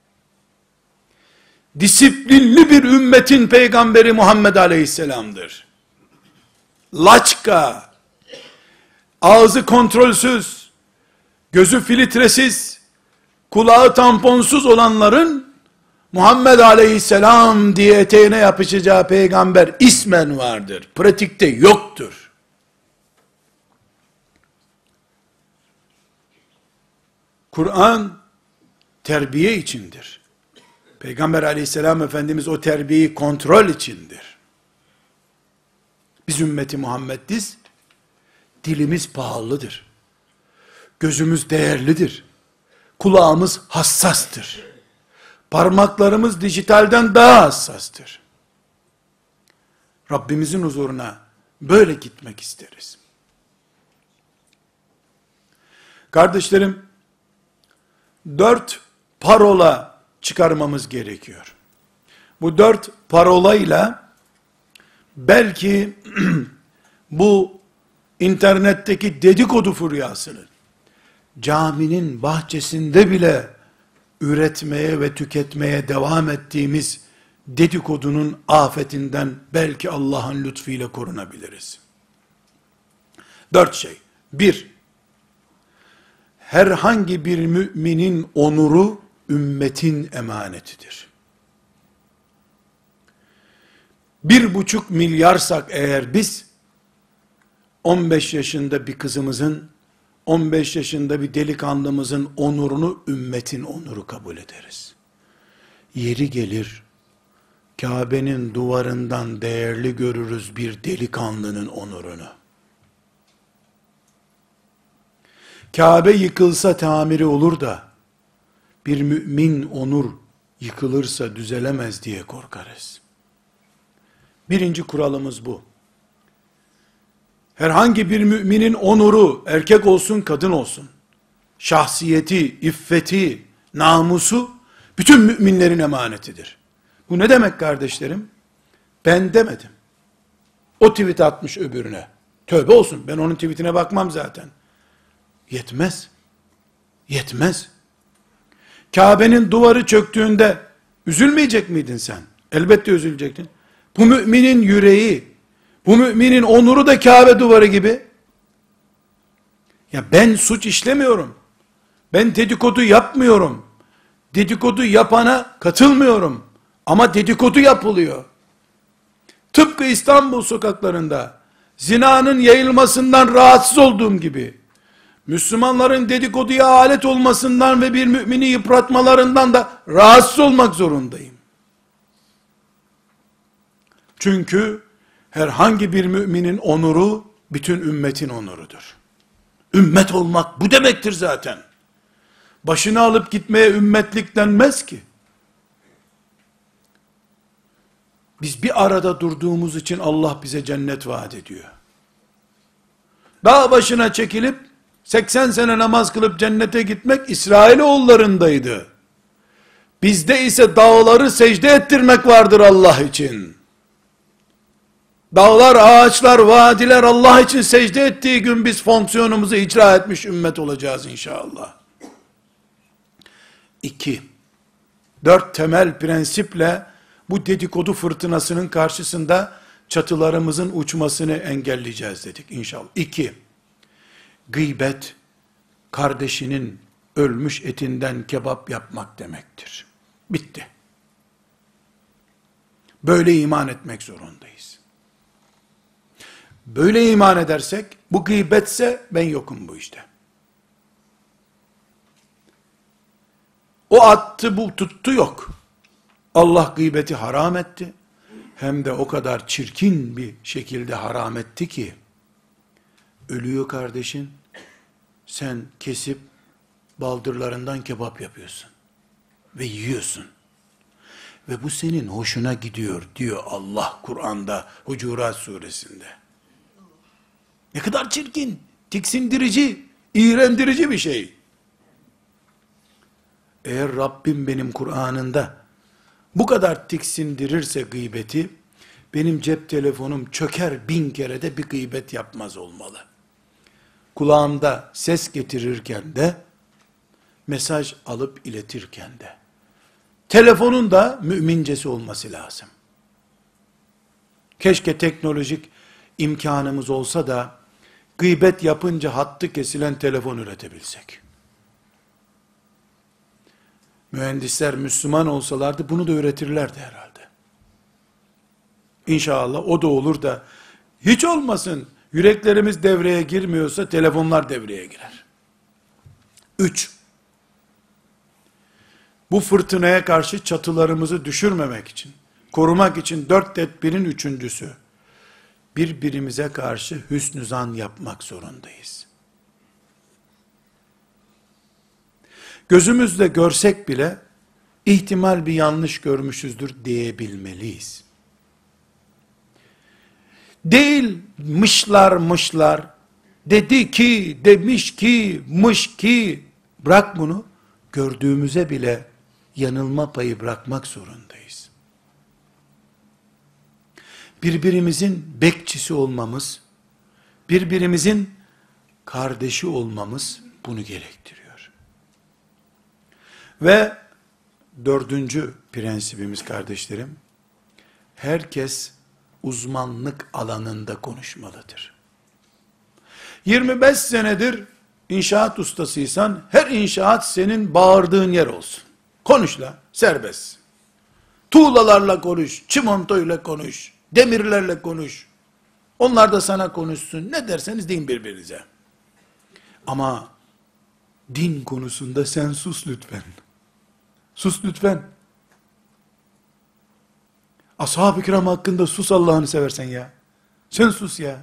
Disiplinli bir ümmetin peygamberi Muhammed aleyhisselamdır. Laçka, ağzı kontrolsüz, gözü filtresiz, kulağı tamponsuz olanların Muhammed aleyhisselam diye eteğine yapışacağı peygamber ismen vardır. Pratikte yoktur. Kur'an terbiye içindir. Peygamber aleyhisselam Efendimiz o terbiyeyi kontrol içindir. Biz ümmeti Muhammediz, dilimiz pahalıdır. Gözümüz değerlidir. Kulağımız hassastır. Parmaklarımız dijitalden daha hassastır. Rabbimizin huzuruna böyle gitmek isteriz. Kardeşlerim, 4 parola çıkarmamız gerekiyor. Bu 4 parolayla belki bu internetteki dedikodu furyasını caminin bahçesinde bile üretmeye ve tüketmeye devam ettiğimiz dedikodunun afetinden belki Allah'ın lütfuyla korunabiliriz. 4 şey. 1. herhangi bir müminin onuru ümmetin emanetidir. 1,5 milyarsak eğer biz, 15 yaşında bir kızımızın, 15 yaşında bir delikanlımızın onurunu ümmetin onuru kabul ederiz. Yeri gelir, Kabe'nin duvarından değerli görürüz bir delikanlının onurunu. Kabe yıkılsa tamiri olur da, bir mümin onur yıkılırsa düzelemez diye korkarız. Birinci kuralımız bu. Herhangi bir müminin onuru, erkek olsun kadın olsun, şahsiyeti, iffeti, namusu, bütün müminlerin emanetidir. Bu ne demek kardeşlerim? Ben demedim. O tweet atmış öbürüne. Tövbe olsun, ben onun tweetine bakmam zaten. Yetmez. Yetmez. Kabe'nin duvarı çöktüğünde üzülmeyecek miydin sen? Elbette üzülecektin. Bu müminin yüreği, bu müminin onuru da Kabe duvarı gibi. Ya ben suç işlemiyorum. Ben dedikodu yapmıyorum. Dedikodu yapana katılmıyorum. Ama dedikodu yapılıyor. Tıpkı İstanbul sokaklarında zinanın yayılmasından rahatsız olduğum gibi, Müslümanların dedikoduya alet olmasından ve bir mümini yıpratmalarından da rahatsız olmak zorundayım. Çünkü herhangi bir müminin onuru, bütün ümmetin onurudur. Ümmet olmak bu demektir zaten. Başını alıp gitmeye ümmetlik denmez ki. Biz bir arada durduğumuz için Allah bize cennet vaat ediyor. Dağ başına çekilip 80 sene namaz kılıp cennete gitmek İsrailoğullarındaydı. Bizde ise dağları secde ettirmek vardır Allah için. Dağlar, ağaçlar, vadiler Allah için secde ettiği gün biz fonksiyonumuzu icra etmiş ümmet olacağız inşallah. 2. 4 temel prensiple bu dedikodu fırtınasının karşısında çatılarımızın uçmasını engelleyeceğiz dedik inşallah. 2. Gıybet, kardeşinin ölmüş etinden kebap yapmak demektir. Bitti. Böyle iman etmek zorundayız. Böyle iman edersek, bu gıybetse ben yokum bu işte. O attı, bu tuttu yok. Allah gıybeti haram etti. Hem de o kadar çirkin bir şekilde haram etti ki, ölüyor kardeşin, sen kesip baldırlarından kebap yapıyorsun. Ve yiyorsun. Ve bu senin hoşuna gidiyor diyor Allah Kur'an'da, Hucurat suresinde. Ne kadar çirkin, tiksindirici, iğrendirici bir şey. Eğer Rabbim benim Kur'an'ında bu kadar tiksindirirse gıybeti, benim cep telefonum çöker 1000 kere de bir gıybet yapmaz olmalı. Kulağımda ses getirirken de, mesaj alıp iletirken de, telefonun da mümincesi olması lazım. Keşke teknolojik imkanımız olsa da, gıybet yapınca hattı kesilen telefon üretebilsek. Mühendisler Müslüman olsalardı bunu da üretirlerdi herhalde. İnşallah o da olur da, hiç olmasın yüreklerimiz devreye girmiyorsa telefonlar devreye girer. 3. Bu fırtınaya karşı çatılarımızı düşürmemek için, korumak için 4 tedbirin üçüncüsü, birbirimize karşı hüsnü zan yapmak zorundayız. Gözümüzle görsek bile, ihtimal bir yanlış görmüşüzdür diyebilmeliyiz. Değil mışlar, dedi ki, demiş ki, mış ki, bırak bunu, gördüğümüze bile yanılma payı bırakmak zorundayız. Birbirimizin bekçisi olmamız, birbirimizin kardeşi olmamız bunu gerektiriyor. Ve 4. prensibimiz kardeşlerim, herkes uzmanlık alanında konuşmalıdır. 25 senedir İnşaat ustasıysan her inşaat senin bağırdığın yer olsun. Konuş la, serbest. Tuğlalarla konuş, çimentoyla konuş, demirlerle konuş. Onlar da sana konuşsun. Ne derseniz deyin birbirinize. Ama din konusunda sen sus lütfen. Sus lütfen. Ashab-ı kiram hakkında sus Allah'ını seversen ya. Sen sus ya.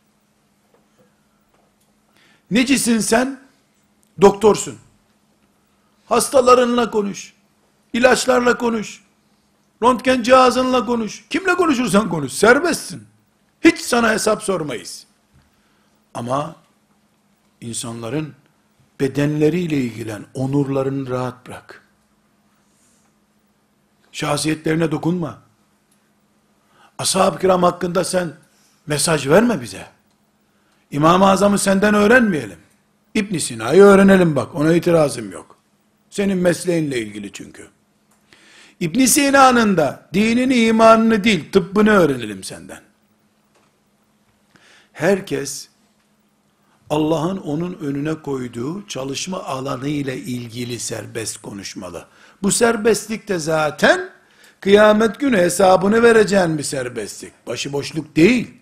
Necisin sen? Doktorsun. Hastalarınla konuş. İlaçlarla konuş. Röntgen cihazınla konuş. Kimle konuşursan konuş. Serbestsin. Hiç sana hesap sormayız. Ama insanların bedenleriyle ilgilen, onurlarını rahat bırak. Şahsiyetlerine dokunma. Ashab-ı kiram hakkında sen mesaj verme bize. İmam-ı Azam'ı senden öğrenmeyelim. İbn Sina'yı öğrenelim bak, ona itirazım yok. Senin mesleğinle ilgili çünkü. İbn Sina'nın da dinini, imanını değil, tıbbını öğrenelim senden. Herkes, Allah'ın onun önüne koyduğu çalışma alanı ile ilgili serbest konuşmalı. Bu serbestlik de zaten, kıyamet günü hesabını vereceğin bir serbestlik. Başıboşluk değil.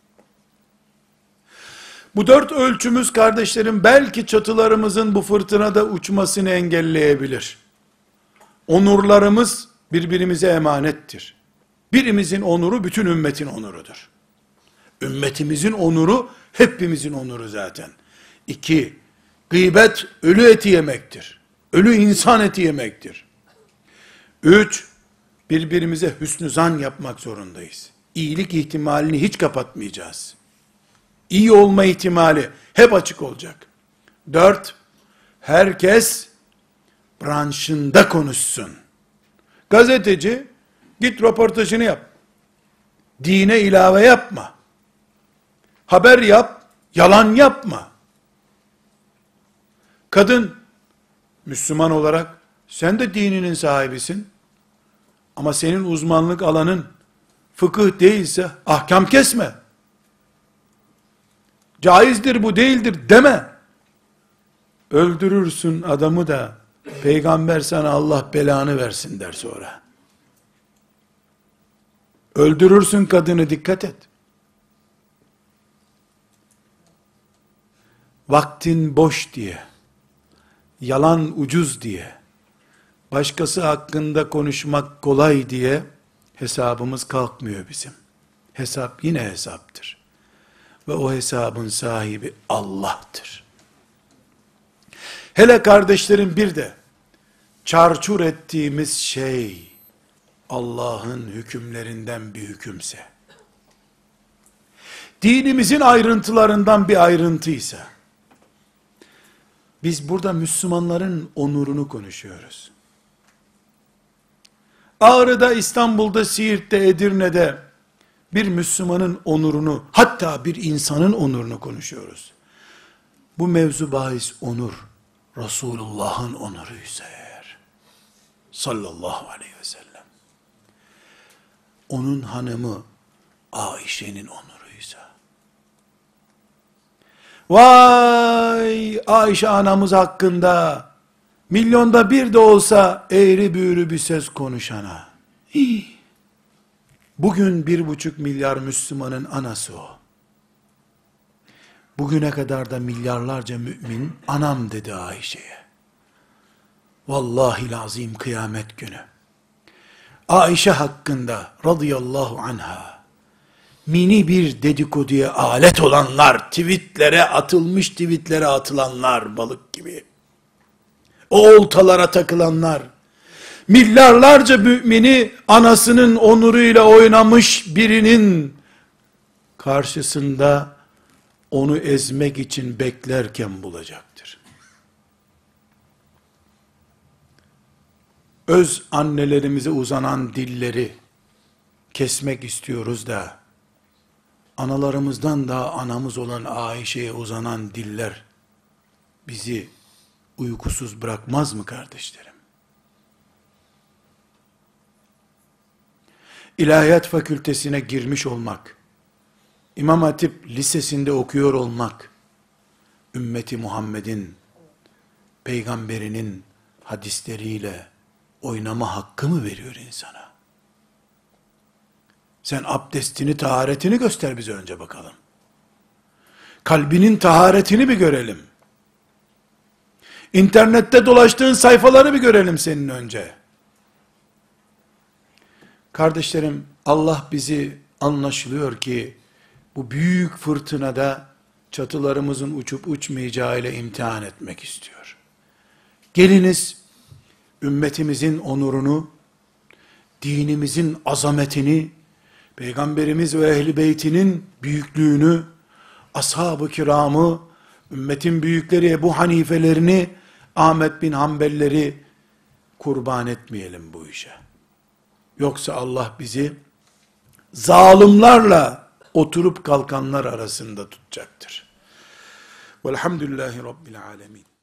Bu 4 ölçümüz kardeşlerim, belki çatılarımızın bu fırtınada uçmasını engelleyebilir. Onurlarımız birbirimize emanettir. Birimizin onuru bütün ümmetin onurudur. Ümmetimizin onuru hepimizin onuru zaten. 2, gıybet ölü eti yemektir. Ölü insan eti yemektir. 3, birbirimize hüsnü zan yapmak zorundayız. İyilik ihtimalini hiç kapatmayacağız. İyi olma ihtimali hep açık olacak. 4, herkes branşında konuşsun. Gazeteci, git röportajını yap. Dine ilave yapma. Haber yap, yalan yapma. Kadın, Müslüman olarak, sen de dininin sahibisin. Ama senin uzmanlık alanın fıkıh değilse, ahkam kesme. Caizdir bu değildir deme. Öldürürsün adamı da, peygamber sana Allah belanı versin der sonra. Öldürürsün kadını, dikkat et. Vaktin boş diye, yalan ucuz diye, başkası hakkında konuşmak kolay diye, hesabımız kalkmıyor bizim. Hesap yine hesaptır. Ve o hesabın sahibi Allah'tır. Hele kardeşlerim, bir de, çarçur ettiğimiz şey, Allah'ın hükümlerinden bir hükümse, dinimizin ayrıntılarından bir ayrıntıysa, biz burada Müslümanların onurunu konuşuyoruz. Ağrı'da, İstanbul'da, Siirt'te, Edirne'de bir Müslümanın onurunu, hatta bir insanın onurunu konuşuyoruz. Bu mevzu bahis onur, Resulullah'ın onuruysa eğer, sallallahu aleyhi ve sellem, onun hanımı Ayşe'nin onuruysa, vay Ayşe anamız hakkında milyonda bir de olsa eğri büğrü bir söz konuşana, bugün 1,5 milyar Müslümanın anası o. Bugüne kadar da milyarlarca mümin anam dedi Ayşe'ye. Vallahi lazim kıyamet günü, Ayşe hakkında radıyallahu anha, mini bir dedikoduya alet olanlar, tweetlere atılanlar, balık gibi, o oltalara takılanlar, milyarlarca mümini anasının onuruyla oynamış birinin karşısında onu ezmek için beklerken bulacaktır. Öz annelerimize uzanan dilleri kesmek istiyoruz da, analarımızdan daha anamız olan Ayşe'ye uzanan diller bizi uykusuz bırakmaz mı kardeşlerim? İlahiyat fakültesine girmiş olmak, İmam Hatip lisesinde okuyor olmak, ümmeti Muhammed'in, peygamberinin hadisleriyle oynama hakkı mı veriyor insana? Sen abdestini, taharetini göster bize önce bakalım. Kalbinin taharetini bir görelim. İnternette dolaştığın sayfaları bir görelim senin önce. Kardeşlerim, Allah bizi anlaşılıyor ki bu büyük fırtınada çatılarımızın uçup uçmayacağıyla imtihan etmek istiyor. Geliniz, ümmetimizin onurunu, dinimizin azametini, Peygamberimiz ve Ehl-i Beytinin büyüklüğünü, ashab-ı kiramı, ümmetin büyükleri Ebu Hanifelerini, Ahmet bin Hanbelleri kurban etmeyelim bu işe. Yoksa Allah bizi zalimlerle oturup kalkanlar arasında tutacaktır. Velhamdülillahi Rabbil alemin.